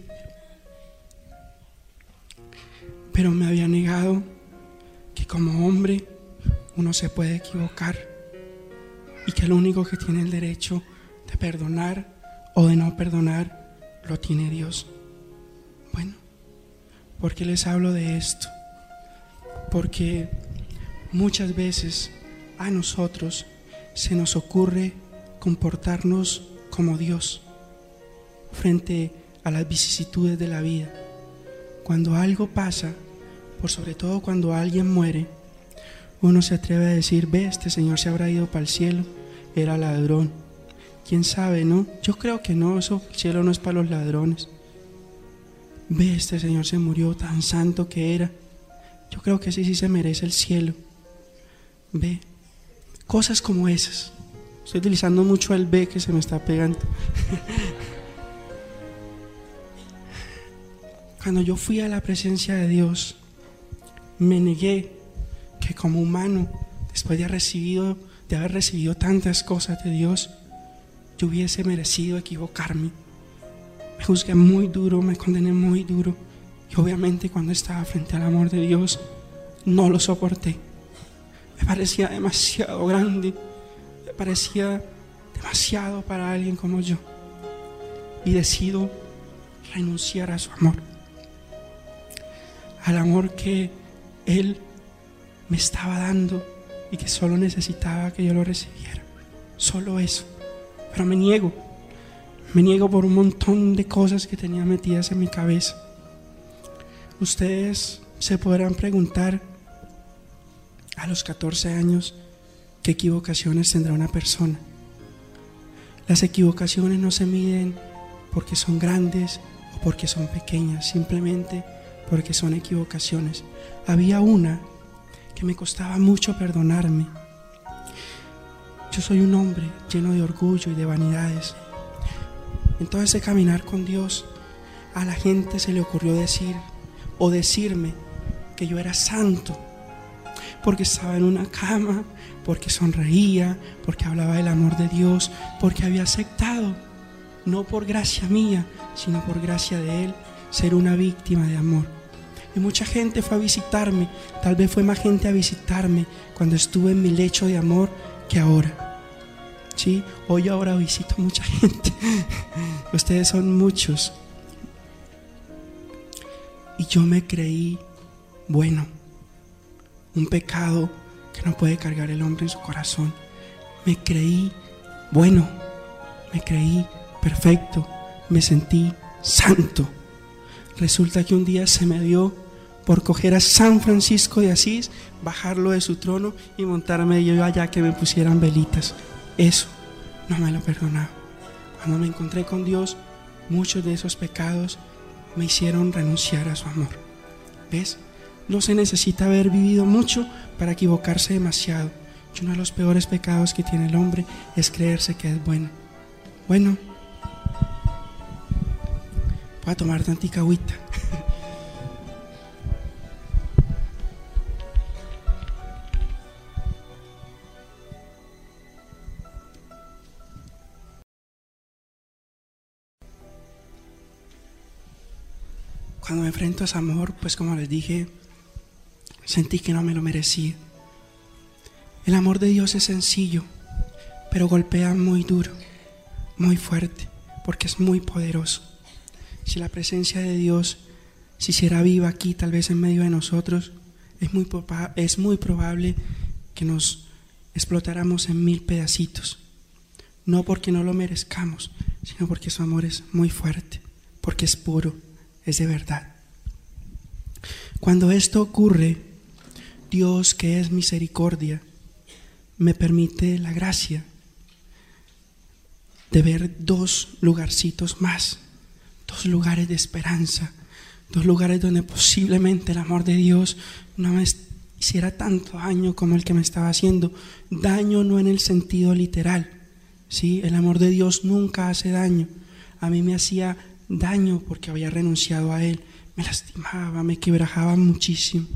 pero me había negado que como hombre uno se puede equivocar. y que lo único que tiene el derecho de perdonar o de no perdonar lo tiene Dios. Bueno, ¿por qué les hablo de esto? Porque muchas veces a nosotros se nos ocurre comportarnos como Dios frente a las vicisitudes de la vida. Cuando algo pasa, por sobre todo cuando alguien muere, uno se atreve a decir: ve, este señor se habrá ido para el cielo, era ladrón. ¿Quién sabe, no? Yo creo que no, eso, el cielo no es para los ladrones. Ve, este señor se murió, tan santo que era. Yo creo que sí, sí se merece el cielo. Ve, cosas como esas. Estoy utilizando mucho el ve que se me está pegando. Cuando yo fui a la presencia de Dios, me negué que como humano, después de haber recibido, de haber recibido tantas cosas de Dios, yo hubiese merecido equivocarme. Me juzgué muy duro, me condené muy duro, y obviamente cuando estaba frente al amor de Dios no lo soporté. Me parecía demasiado grande, me parecía demasiado para alguien como yo, y decido renunciar a su amor, al amor que Él me estaba dando y que solo necesitaba que yo lo recibiera, solo eso. Pero me niego, me niego por un montón de cosas que tenía metidas en mi cabeza. Ustedes se podrán preguntar a los catorce años qué equivocaciones tendrá una persona. Las equivocaciones no se miden porque son grandes o porque son pequeñas, simplemente porque son equivocaciones. Había una que me costaba mucho perdonarme. Yo soy un hombre lleno de orgullo y de vanidades. Entonces, de caminar con Dios, a la gente se le ocurrió decir o decirme que yo era santo, porque estaba en una cama, porque sonreía, porque hablaba del amor de Dios, porque había aceptado, no por gracia mía, sino por gracia de Él, ser una víctima de amor. Y mucha gente fue a visitarme, tal vez fue más gente a visitarme cuando estuve en mi lecho de amor que ahora. Sí, hoy ahora visito mucha gente. Ustedes son muchos. Y yo me creí bueno. Un pecado que no puede cargar el hombre en su corazón. Me creí bueno. Me creí perfecto. Me sentí santo. Resulta que un día se me dio por coger a San Francisco de Asís, bajarlo de su trono y montarme yo allá que me pusieran velitas. Eso no me lo perdonaba. Cuando me encontré con Dios, muchos de esos pecados me hicieron renunciar a su amor. ¿Ves? No se necesita haber vivido mucho para equivocarse demasiado. Y uno de los peores pecados que tiene el hombre es creerse que es bueno. Bueno, voy a tomar tantica agüita. Cuando me enfrento a ese amor, pues como les dije, sentí que no me lo merecía. El amor de Dios es sencillo, pero golpea muy duro, muy fuerte, porque es muy poderoso. Si la presencia de Dios se hiciera viva aquí, tal vez en medio de nosotros, es muy, es muy probable que nos explotáramos en mil pedacitos. No porque no lo merezcamos, sino porque su amor es muy fuerte, porque es puro, es de verdad. Cuando esto ocurre, Dios, que es misericordia, me permite la gracia de ver dos lugarcitos más, dos lugares de esperanza, dos lugares donde posiblemente el amor de Dios no me hiciera tanto daño como el que me estaba haciendo. Daño no en el sentido literal, ¿sí? El amor de Dios nunca hace daño. A mí me hacía daño porque había renunciado a Él, me lastimaba, me quebrajaba muchísimo.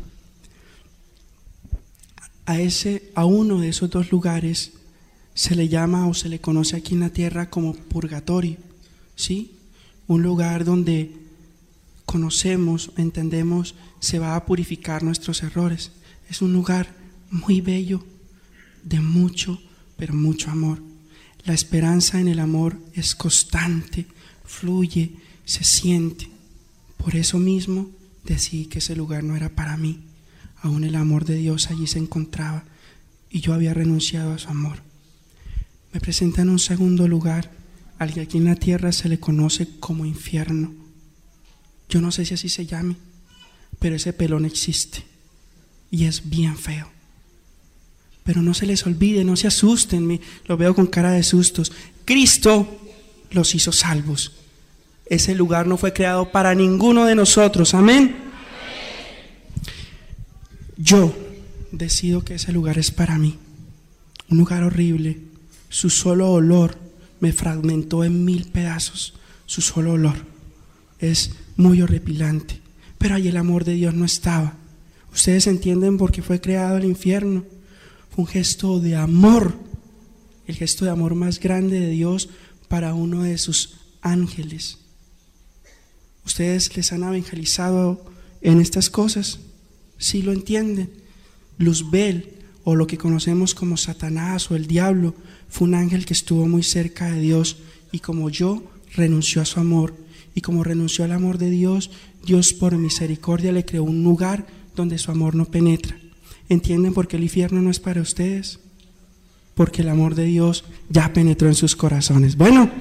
A, ese, a uno de esos dos lugares se le llama o se le conoce aquí en la tierra como purgatorio, ¿sí? Un lugar donde conocemos, entendemos, se va a purificar nuestros errores. Es un lugar muy bello, de mucho, pero mucho amor. La esperanza en el amor es constante, fluye, se siente. Por eso mismo decidí que ese lugar no era para mí. Aún el amor de Dios allí se encontraba y yo había renunciado a su amor. Me presenta en un segundo lugar al que aquí en la tierra se le conoce como infierno. Yo no sé si así se llame, pero ese pelón existe y es bien feo. Pero no se les olvide, no se asusten, me, lo veo con cara de sustos. Cristo los hizo salvos. Ese lugar no fue creado para ninguno de nosotros, amén. Yo decido que ese lugar es para mí. Un lugar horrible. Su solo olor me fragmentó en mil pedazos. Su solo olor es muy horripilante. Pero ahí el amor de Dios no estaba. Ustedes entienden por qué fue creado el infierno. Fue un gesto de amor. El gesto de amor más grande de Dios para uno de sus ángeles. ¿Ustedes les han evangelizado en estas cosas? ¿Sí lo entienden? Luzbel, o lo que conocemos como Satanás o el diablo, fue un ángel que estuvo muy cerca de Dios y como yo renunció a su amor. Y como renunció al amor de Dios, Dios por misericordia le creó un lugar donde su amor no penetra. ¿Entienden por qué el infierno no es para ustedes? Porque el amor de Dios ya penetró en sus corazones. Bueno,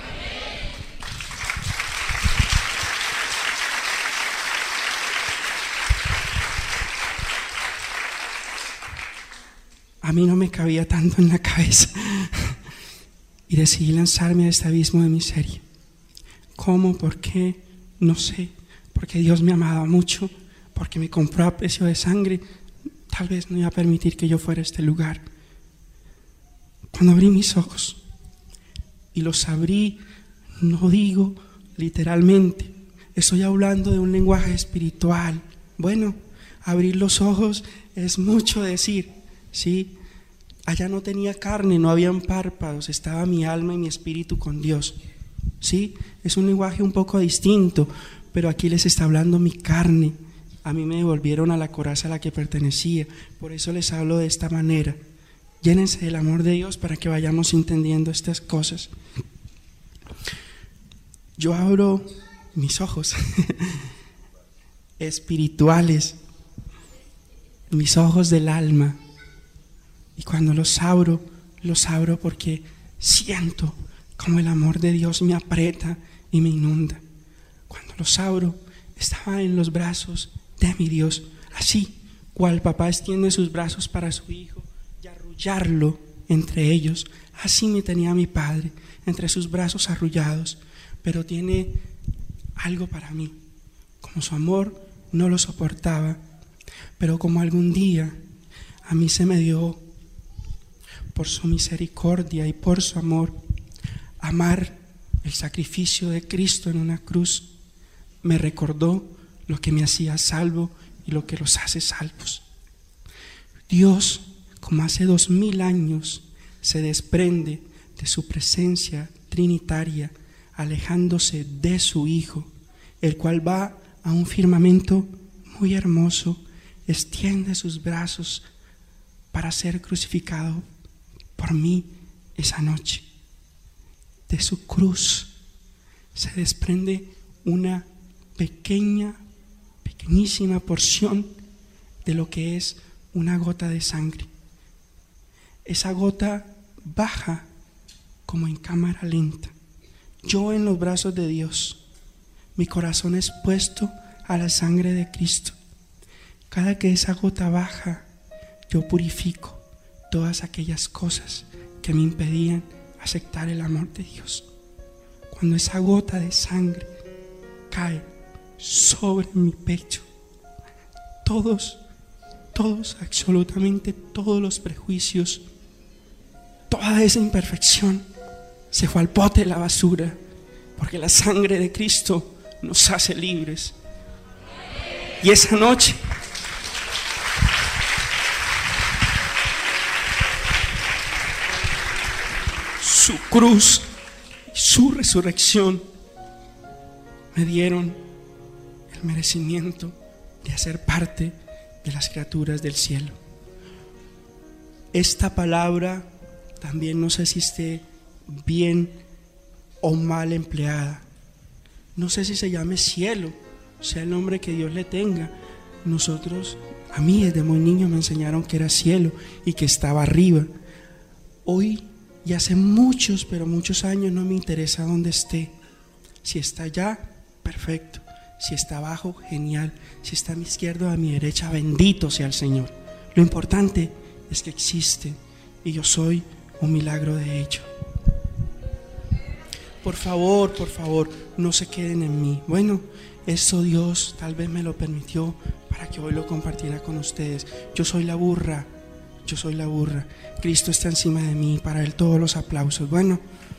a mí no me cabía tanto en la cabeza y decidí lanzarme a este abismo de miseria. ¿Cómo? ¿Por qué? No sé. Porque Dios me amaba mucho, porque me compró a precio de sangre. Tal vez no iba a permitir que yo fuera a este lugar. Cuando abrí mis ojos y los abrí, no digo literalmente, estoy hablando de un lenguaje espiritual. Bueno, abrir los ojos es mucho decir, ¿sí? Allá no tenía carne, no habían párpados, estaba mi alma y mi espíritu con Dios. ¿Sí? Es un lenguaje un poco distinto, pero aquí les está hablando mi carne. A mí me devolvieron a la coraza a la que pertenecía, por eso les hablo de esta manera. Llénense del amor de Dios para que vayamos entendiendo estas cosas. Yo abro mis ojos espirituales, mis ojos del alma, y cuando los abro, los abro porque siento como el amor de Dios me aprieta y me inunda. Cuando los abro, estaba en los brazos de mi Dios, así cual papá extiende sus brazos para su hijo y arrullarlo entre ellos. Así me tenía mi padre, entre sus brazos arrullados, pero tiene algo para mí. Como su amor no lo soportaba, pero como algún día a mí se me dio, por su misericordia y por su amor, amar el sacrificio de Cristo en una cruz, me recordó lo que me hacía salvo y lo que los hace salvos. Dios, como hace dos mil años, se desprende de su presencia trinitaria, alejándose de su Hijo, el cual va a un firmamento muy hermoso, extiende sus brazos para ser crucificado por mí esa noche. De su cruz se desprende una pequeña, pequeñísima porción de lo que es una gota de sangre. Esa gota baja como en cámara lenta. Yo en los brazos de Dios, mi corazón es puesto a la sangre de Cristo. Cada que esa gota baja, yo purifico todas aquellas cosas que me impedían aceptar el amor de Dios. Cuando esa gota de sangre cae sobre mi pecho, todos, todos, absolutamente todos los prejuicios, toda esa imperfección se fue al bote de la basura, porque la sangre de Cristo nos hace libres. Y esa noche su cruz y su resurrección me dieron el merecimiento de hacer parte de las criaturas del cielo. Esta palabra también no sé si esté bien o mal empleada. No sé si se llame cielo, sea el nombre que Dios le tenga. Nosotros, a mí desde muy niño me enseñaron que era cielo y que estaba arriba. Hoy y hace muchos, pero muchos años no me interesa dónde esté. Si está allá, perfecto. Si está abajo, genial. Si está a mi izquierda o a mi derecha, bendito sea el Señor. Lo importante es que existe y yo soy un milagro de ello. Por favor, por favor, no se queden en mí. Bueno, esto Dios tal vez me lo permitió para que hoy lo compartiera con ustedes. Yo soy la burra, yo soy la burra. Cristo está encima de mí, para Él todos los aplausos. Bueno,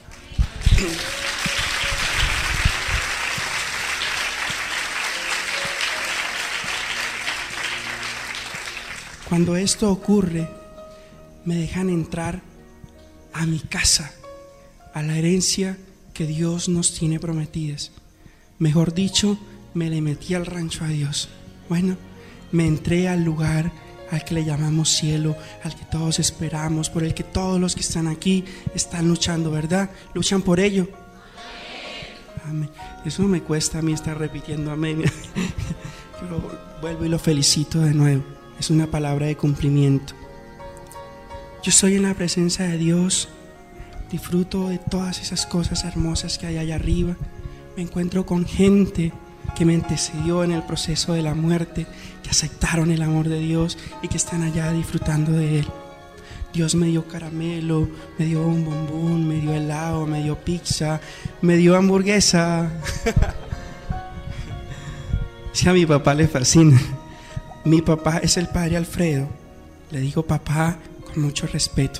cuando esto ocurre, me dejan entrar a mi casa, a la herencia que Dios nos tiene prometidas. Mejor dicho, me le metí al rancho a Dios. Bueno, me entré al lugar al que le llamamos cielo, al que todos esperamos, por el que todos los que están aquí están luchando, ¿verdad? ¿Luchan por ello? Amén. Eso me cuesta a mí estar repitiendo amén. Yo vuelvo y lo felicito de nuevo. Es una palabra de cumplimiento. Yo estoy en la presencia de Dios, disfruto de todas esas cosas hermosas que hay allá arriba. Me encuentro con gente que me antecedió en el proceso de la muerte, que aceptaron el amor de Dios y que están allá disfrutando de Él. Dios me dio caramelo, me dio un bombón, me dio helado, me dio pizza, me dio hamburguesa. Sí, a mi papá le fascina. Mi papá es el padre Alfredo. Le digo papá con mucho respeto.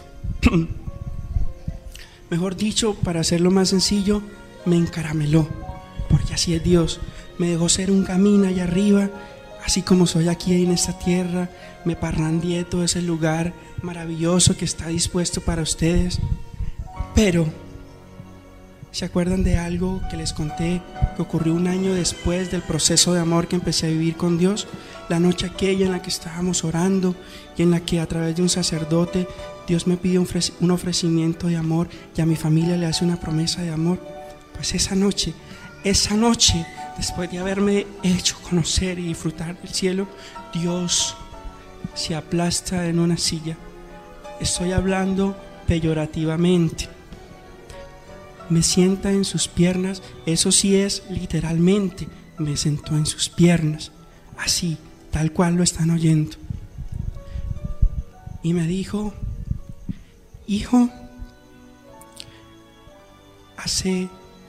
Mejor dicho, para hacerlo más sencillo, me encarameló, porque así es Dios. Me dejó ser un camino allá arriba, así como soy aquí en esta tierra. Me parrandié todo ese lugar maravilloso que está dispuesto para ustedes. Pero, ¿se acuerdan de algo que les conté que ocurrió un año después del proceso de amor que empecé a vivir con Dios? La noche aquella en la que estábamos orando y en la que a través de un sacerdote Dios me pide un ofrecimiento de amor y a mi familia le hace una promesa de amor. Pues esa noche, esa noche, después de haberme hecho conocer y disfrutar del cielo, Dios se aplasta en una silla. Estoy hablando peyorativamente. Me sienta en sus piernas, eso sí es literalmente, me sentó en sus piernas, así, tal cual lo están oyendo. Y me dijo: hijo, hace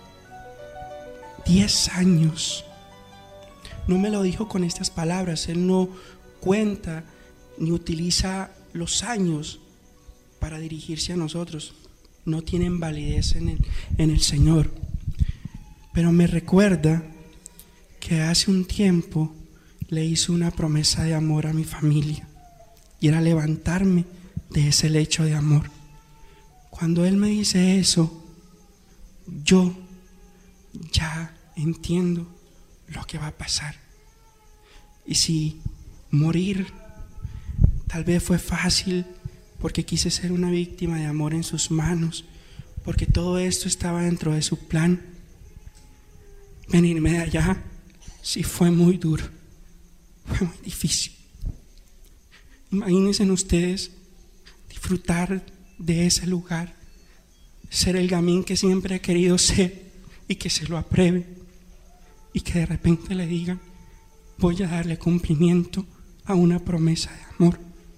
diez años, no me lo dijo con estas palabras, él no cuenta ni utiliza los años para dirigirse a nosotros, no tienen validez en el, en el Señor, pero me recuerda que hace un tiempo le hizo una promesa de amor a mi familia y era levantarme de ese lecho de amor. Cuando él me dice eso, yo ya entiendo lo que va a pasar. Y si morir tal vez fue fácil porque quise ser una víctima de amor en sus manos, porque todo esto estaba dentro de su plan, venirme de allá sí fue muy duro, fue muy difícil. Imagínense ustedes disfrutar de ese lugar, ser el gamín que siempre ha querido ser y que se lo apruebe y que de repente le digan: voy a darle cumplimiento a una promesa de amor.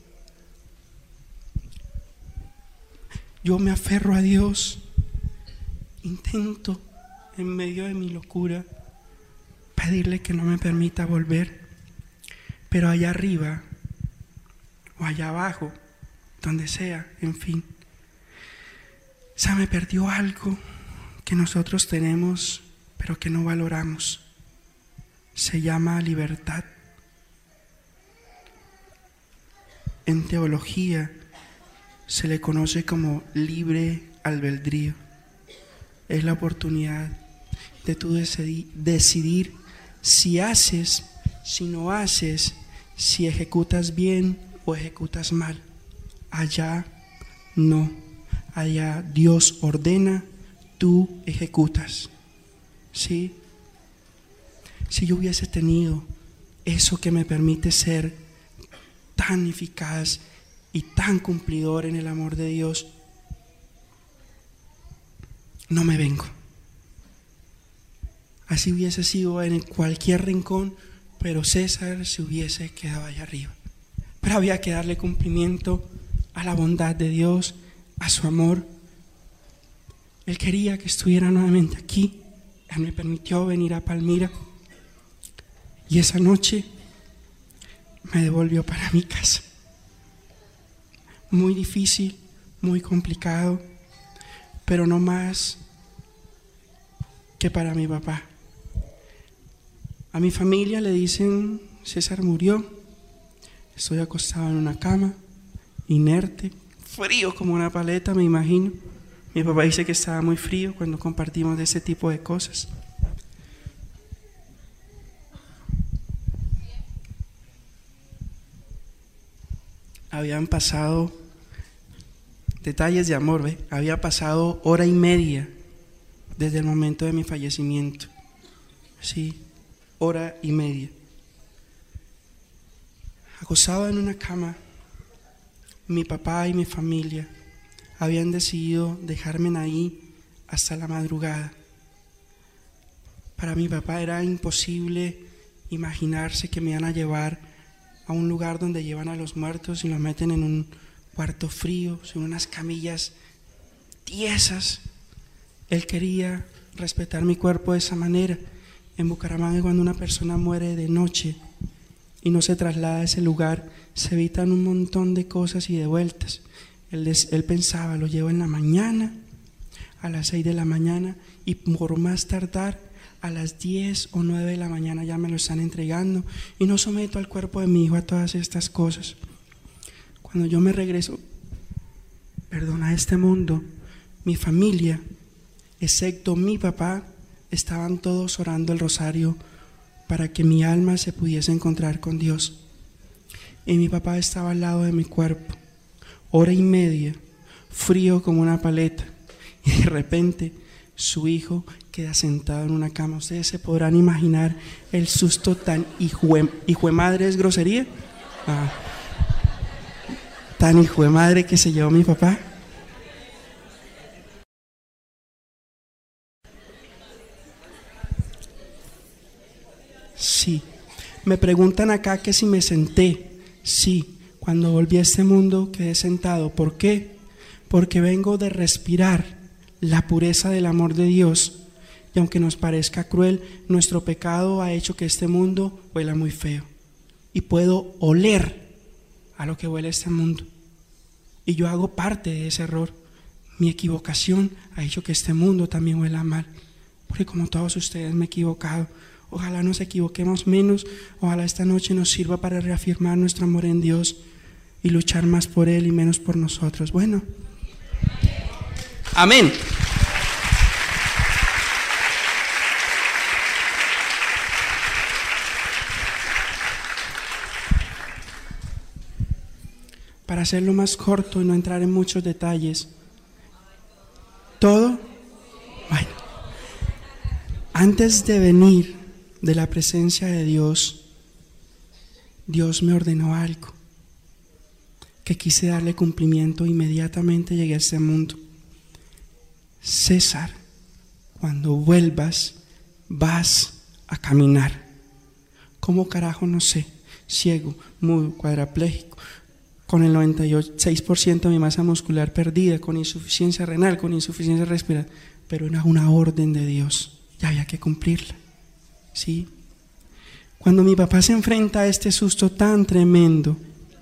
Yo me aferro a Dios, intento en medio de mi locura pedirle que no me permita volver, pero allá arriba o allá abajo, donde sea, en fin, se me perdió algo que nosotros tenemos pero que no valoramos. Se llama libertad. En teología se le conoce como libre albedrío. Es la oportunidad de tú decidir, decidir si haces, si no haces, si ejecutas bien o ejecutas mal. Allá no, allá Dios ordena, tú ejecutas. ¿Sí? Si yo hubiese tenido eso que me permite ser tan eficaz y tan cumplidor en el amor de Dios, no me vengo. Así hubiese sido en cualquier rincón, pero César se hubiese quedado allá arriba. Pero había que darle cumplimiento a la bondad de Dios, a su amor. Él quería que estuviera nuevamente aquí. Él me permitió venir a Palmira. Y esa noche me devolvió para mi casa. Muy difícil, muy complicado, pero no más que para mi papá. A mi familia le dicen, César murió. Estoy acostado en una cama, inerte, frío como una paleta, me imagino. Mi papá dice que estaba muy frío cuando compartimos de ese tipo de cosas. Habían pasado detalles de amor, ¿ve? Había pasado hora y media desde el momento de mi fallecimiento. Sí, hora y media. Acostado en una cama, mi papá y mi familia habían decidido dejarme ahí hasta la madrugada. Para mi papá era imposible imaginarse que me iban a llevar a un lugar donde llevan a los muertos y los meten en un cuarto frío, en unas camillas tiesas. Él quería respetar mi cuerpo de esa manera. En Bucaramanga, cuando una persona muere de noche y no se traslada a ese lugar, se evitan un montón de cosas y de vueltas. Él, él pensaba, lo llevo en la mañana, a las seis de la mañana, y por más tardar, a las diez o nueve de la mañana ya me lo están entregando, y no someto al cuerpo de mi hijo a todas estas cosas. Cuando yo me regreso, perdón, a este mundo, mi familia, excepto mi papá, estaban todos orando el rosario para que mi alma se pudiese encontrar con Dios. Y mi papá estaba al lado de mi cuerpo, hora y media, frío como una paleta, y de repente su hijo queda sentado en una cama. Ustedes se podrán imaginar el susto tan hijo de madre, ¿es grosería? Ah, tan hijo de madre que se llevó mi papá. Sí, me preguntan acá que si me senté. Sí, cuando volví a este mundo quedé sentado. ¿Por qué? Porque vengo de respirar la pureza del amor de Dios, y aunque nos parezca cruel, nuestro pecado ha hecho que este mundo huela muy feo, y puedo oler a lo que huele este mundo, y yo hago parte de ese error. Mi equivocación ha hecho que este mundo también huela mal, porque como todos ustedes me he equivocado. Ojalá nos equivoquemos menos, ojalá esta noche nos sirva para reafirmar nuestro amor en Dios y luchar más por Él y menos por nosotros. Bueno, amén. Para hacerlo más corto y no entrar en muchos detalles, todo, bueno, antes de venir de la presencia de Dios, Dios me ordenó algo que quise darle cumplimiento. Inmediatamente llegué a este mundo. César, cuando vuelvas vas a caminar. ¿Cómo carajo? No sé. Ciego, mudo, cuadraplégico, con el noventa y seis por ciento de mi masa muscular perdida, con insuficiencia renal, con insuficiencia respiratoria, pero era una orden de Dios, ya había que cumplirla. ¿Sí? Cuando mi papá se enfrenta a este susto tan tremendo,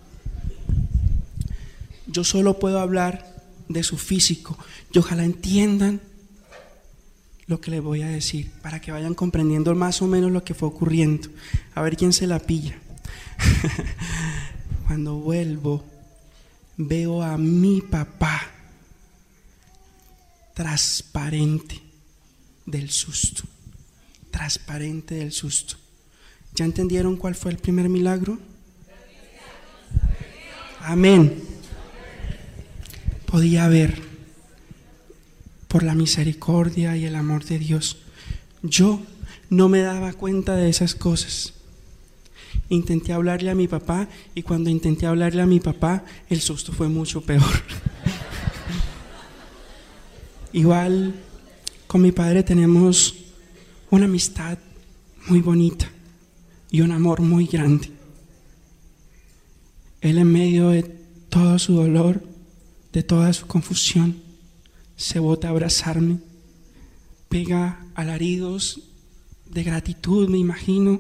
yo solo puedo hablar de su físico, y ojalá entiendan lo que les voy a decir, para que vayan comprendiendo más o menos lo que fue ocurriendo. A ver quién se la pilla. Cuando vuelvo, veo a mi papá transparente del susto. Transparente del susto. ¿Ya entendieron cuál fue el primer milagro? Amén. Podía ver, por la misericordia y el amor de Dios. Yo no me daba cuenta de esas cosas. Intenté hablarle a mi papá y cuando intenté hablarle a mi papá, el susto fue mucho peor. Igual con mi padre tenemos una amistad muy bonita y un amor muy grande. Él en medio de todo su dolor, de toda su confusión, se bota a abrazarme, pega alaridos de gratitud, me imagino.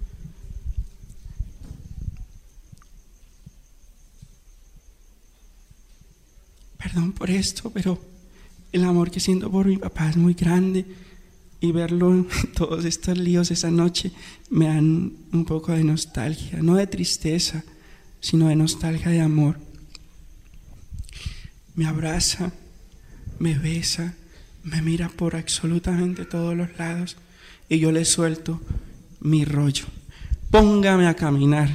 Perdón por esto, pero el amor que siento por mi papá es muy grande y verlo en todos estos líos esa noche me dan un poco de nostalgia, no de tristeza, sino de nostalgia de amor. Me abraza, me besa, me mira por absolutamente todos los lados y yo le suelto mi rollo. Póngame a caminar.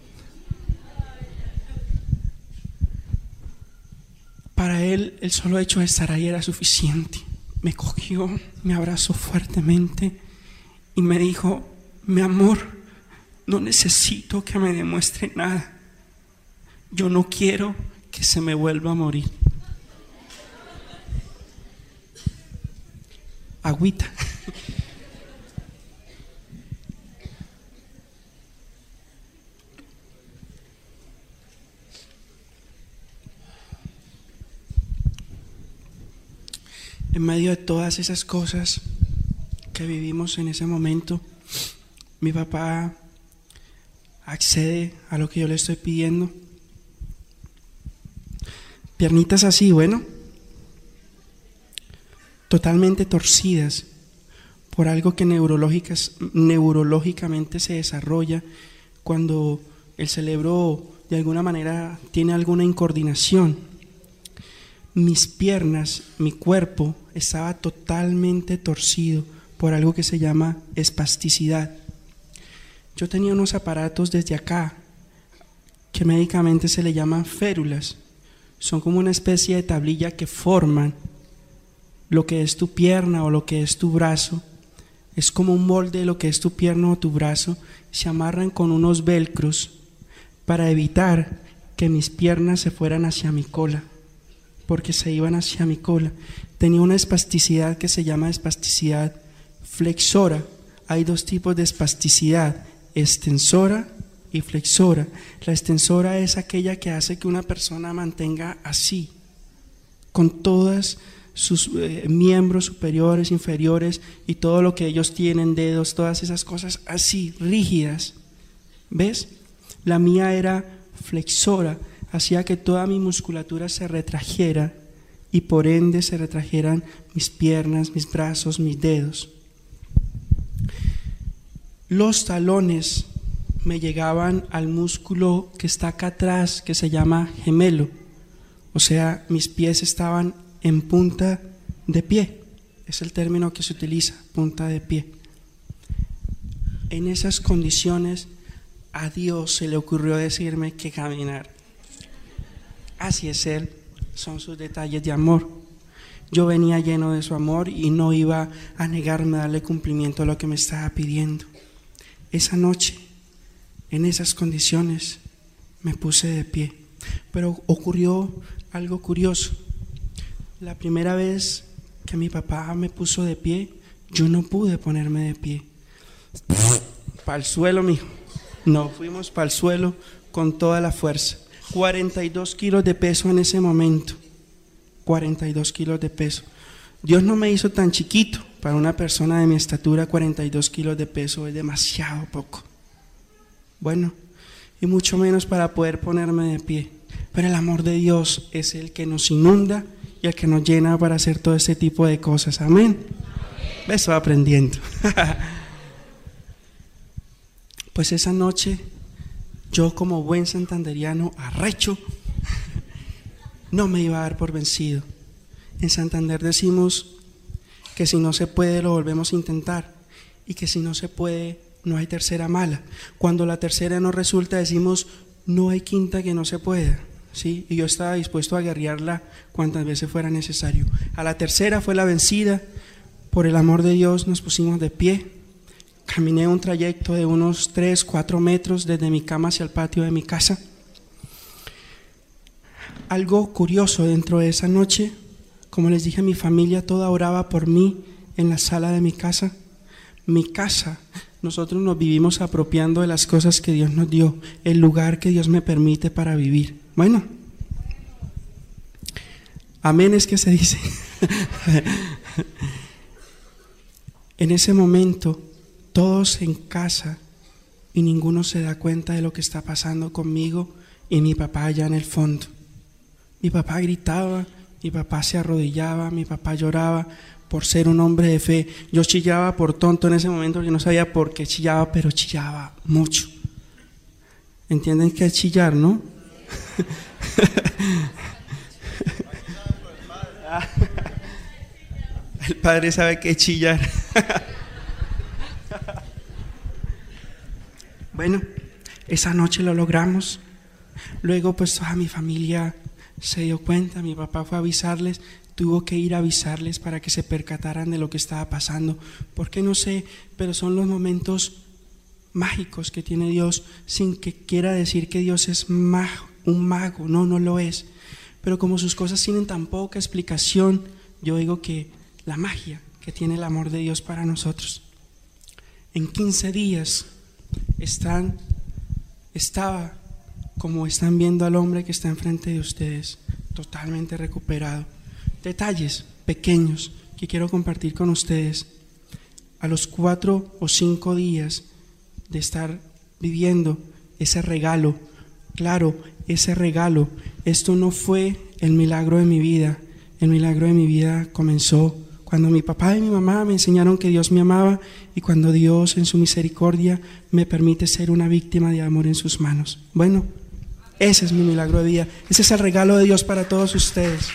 Para él, el solo hecho de estar ahí era suficiente. Me cogió, me abrazó fuertemente y me dijo: mi amor, no necesito que me demuestre nada. Yo no quiero que se me vuelva a morir. Agüita. En medio de todas esas cosas que vivimos en ese momento, mi papá accede a lo que yo le estoy pidiendo. Piernitas así, bueno, totalmente torcidas por algo que neurológicas, neurológicamente se desarrolla cuando el cerebro de alguna manera tiene alguna incoordinación. Mis piernas, mi cuerpo estaba totalmente torcido por algo que se llama espasticidad. Yo tenía unos aparatos desde acá que médicamente se le llaman férulas. Son como una especie de tablilla que forman lo que es tu pierna o lo que es tu brazo. Es como un molde de lo que es tu pierna o tu brazo. Se amarran con unos velcros para evitar que mis piernas se fueran hacia mi cola, porque se iban hacia mi cola. Tenía una espasticidad que se llama espasticidad flexora. Hay dos tipos de espasticidad, extensora y flexora. La extensora es aquella que hace que una persona mantenga así, con todas sus eh, miembros superiores, inferiores y todo lo que ellos tienen, dedos, todas esas cosas así, rígidas. ¿Ves? La mía era flexora, hacía que toda mi musculatura se retrajera y por ende se retrajeran mis piernas, mis brazos, mis dedos. Los talones me llegaban al músculo que está acá atrás, que se llama gemelo. O sea, mis pies estaban en punta de pie. Es el término que se utiliza, punta de pie. En esas condiciones, a Dios se le ocurrió decirme que caminar. Así es Él, son sus detalles de amor. Yo venía lleno de su amor y no iba a negarme a darle cumplimiento a lo que me estaba pidiendo. Esa noche, en esas condiciones, me puse de pie. Pero ocurrió algo curioso. La primera vez que mi papá me puso de pie, yo no pude ponerme de pie. Para el suelo, mijo. No, fuimos para el suelo con toda la fuerza. cuarenta y dos kilos de peso en ese momento. cuarenta y dos kilos de peso. Dios no me hizo tan chiquito. Para una persona de mi estatura, cuarenta y dos kilos de peso es demasiado poco. Bueno, y mucho menos para poder ponerme de pie. Pero el amor de Dios es el que nos inunda y el que nos llena para hacer todo este tipo de cosas. Amén. Amén. Estoy aprendiendo. Pues esa noche, yo como buen santanderiano arrecho, no me iba a dar por vencido. En Santander decimos que si no se puede lo volvemos a intentar y que si no se puede no hay tercera mala. Cuando la tercera no resulta decimos no hay quinta que no se pueda. ¿sí? Y yo estaba dispuesto a guerrearla cuantas veces fuera necesario. A la tercera fue la vencida. Por el amor de Dios nos pusimos de pie. Caminé un trayecto de unos tres, cuatro metros desde mi cama hacia el patio de mi casa. Algo curioso dentro de esa noche, como les dije, mi familia toda oraba por mí en la sala de mi casa. Mi casa, nosotros nos vivimos apropiando de las cosas que Dios nos dio, el lugar que Dios me permite para vivir. Bueno, amén es que se dice. En ese momento, todos en casa y ninguno se da cuenta de lo que está pasando conmigo y mi papá allá en el fondo. Mi papá gritaba, mi papá se arrodillaba, mi papá lloraba por ser un hombre de fe. Yo chillaba por tonto en ese momento porque no sabía por qué chillaba, pero chillaba mucho. ¿Entienden qué es chillar, no? El padre sabe qué es chillar. Bueno, esa noche lo logramos. Luego pues toda mi familia se dio cuenta, mi papá fue a avisarles, tuvo que ir a avisarles para que se percataran de lo que estaba pasando. ¿Por qué? No sé, pero son los momentos mágicos que tiene Dios, sin que quiera decir que Dios es mago, un mago, no, no lo es. Pero como sus cosas tienen tan poca explicación, yo digo que la magia que tiene el amor de Dios para nosotros. En quince días están, estaba como están viendo al hombre que está enfrente de ustedes, totalmente recuperado. Detalles pequeños que quiero compartir con ustedes. A los cuatro o cinco días de estar viviendo ese regalo, claro, ese regalo, esto no fue el milagro de mi vida. El milagro de mi vida comenzó cuando mi papá y mi mamá me enseñaron que Dios me amaba y cuando Dios en su misericordia me permite ser una víctima de amor en sus manos. Bueno, ese es mi milagro de vida, ese es el regalo de Dios para todos ustedes.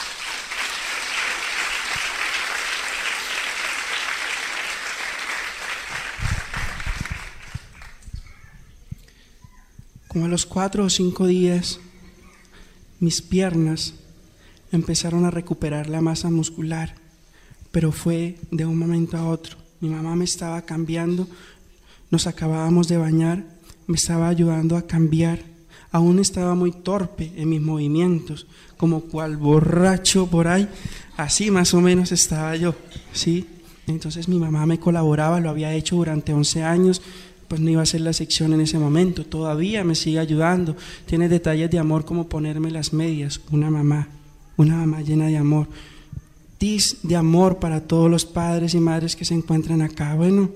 Como a los cuatro o cinco días, mis piernas empezaron a recuperar la masa muscular, pero fue de un momento a otro. Mi mamá me estaba cambiando, nos acabábamos de bañar, me estaba ayudando a cambiar. Aún estaba muy torpe en mis movimientos, como cual borracho por ahí, así más o menos estaba yo, ¿sí? Entonces mi mamá me colaboraba, lo había hecho durante once años, pues no iba a ser la sección en ese momento, todavía me sigue ayudando, tiene detalles de amor como ponerme las medias, una mamá, una mamá llena de amor. Dis de amor para todos los padres y madres que se encuentran acá. Bueno,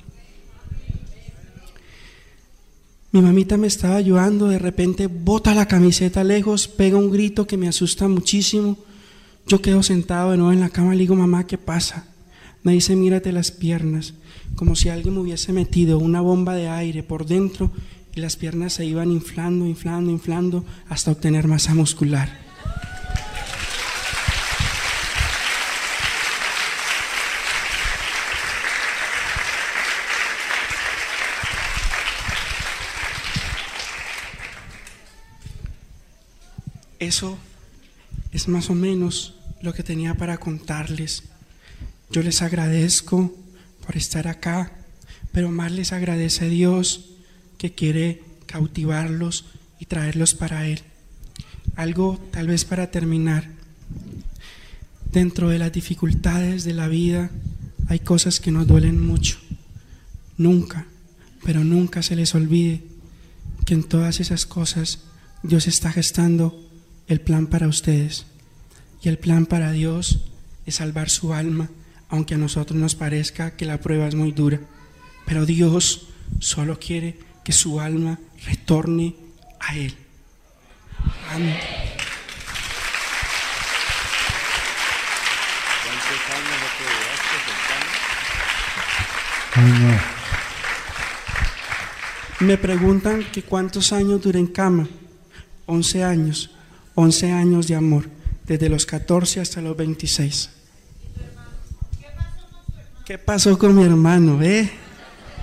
mi mamita me estaba ayudando, de repente bota la camiseta lejos, pega un grito que me asusta muchísimo. Yo quedo sentado de nuevo en la cama, le digo, mamá, ¿qué pasa? Me dice, mírate las piernas, como si alguien me hubiese metido una bomba de aire por dentro y las piernas se iban inflando, inflando, inflando hasta obtener masa muscular. Eso es más o menos lo que tenía para contarles. Yo les agradezco por estar acá, pero más les agradece a Dios que quiere cautivarlos y traerlos para Él. Algo tal vez para terminar. Dentro de las dificultades de la vida hay cosas que nos duelen mucho. Nunca, pero nunca se les olvide que en todas esas cosas Dios está gestando el plan para ustedes, y el plan para Dios es salvar su alma, aunque a nosotros nos parezca que la prueba es muy dura, pero Dios solo quiere que su alma retorne a Él. Amén. Me preguntan que cuántos años duré en cama. once años. once años de amor, desde los catorce hasta los veintiséis. ¿Qué pasó con mi hermano? Eh?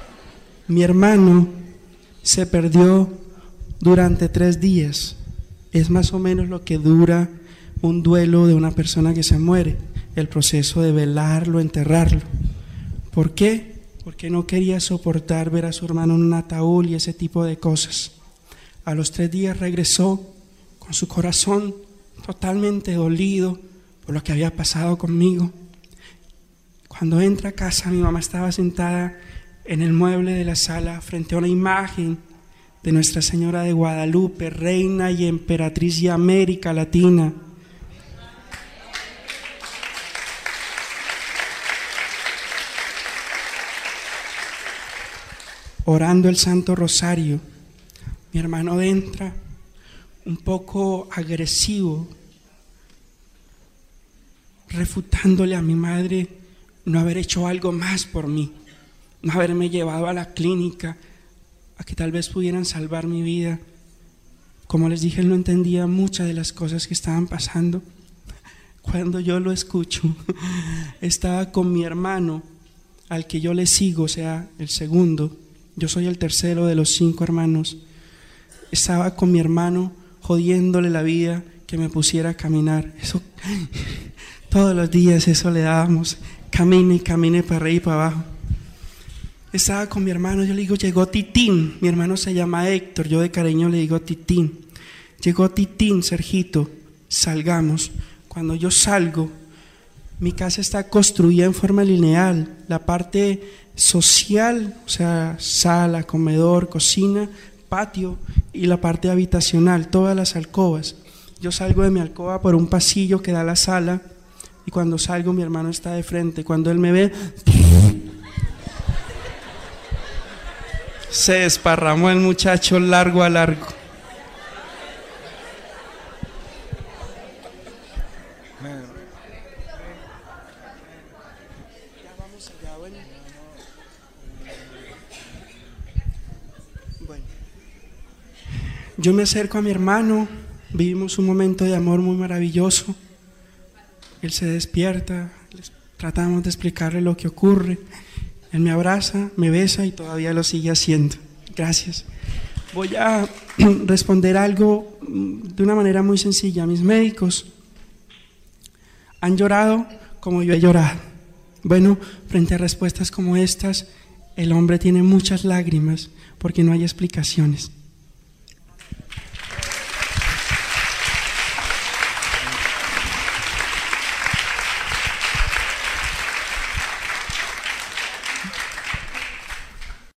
Mi hermano se perdió durante tres días. Es más o menos lo que dura un duelo de una persona que se muere, el proceso de velarlo, enterrarlo. ¿Por qué? Porque no quería soportar ver a su hermano en un ataúd y ese tipo de cosas. A los tres días regresó con su corazón totalmente dolido por lo que había pasado conmigo. Cuando entra a casa, mi mamá estaba sentada en el mueble de la sala frente a una imagen de Nuestra Señora de Guadalupe, reina y emperatriz de América Latina. Orando el Santo Rosario. Mi hermano entra un poco agresivo, refutándole a mi madre no haber hecho algo más por mí, no haberme llevado a la clínica, a que tal vez pudieran salvar mi vida. Como les dije, él no entendía muchas de las cosas que estaban pasando. Cuando yo lo escucho, estaba con mi hermano, al que yo le sigo, o sea, el segundo. Yo soy el tercero de los cinco hermanos. Estaba con mi hermano jodiéndole la vida que me pusiera a caminar. Eso, todos los días eso le dábamos. Camine y camine para arriba y para abajo. Estaba con mi hermano, yo le digo, llegó Titín. Mi hermano se llama Héctor, yo de cariño le digo Titín. Llegó Titín, Sergito, salgamos. Cuando yo salgo, mi casa está construida en forma lineal. La parte social, o sea, sala, comedor, cocina, patio, y la parte habitacional, todas las alcobas. Yo salgo de mi alcoba por un pasillo que da a la sala, y cuando salgo mi hermano está de frente. Cuando él me ve, se desparramó el muchacho largo a largo. Bueno, yo me acerco a mi hermano, vivimos un momento de amor muy maravilloso. Él se despierta, tratamos de explicarle lo que ocurre. Él me abraza, me besa y todavía lo sigue haciendo. Gracias. Voy a responder algo de una manera muy sencilla. Mis médicos han llorado como yo he llorado. Bueno, frente a respuestas como estas, el hombre tiene muchas lágrimas porque no hay explicaciones.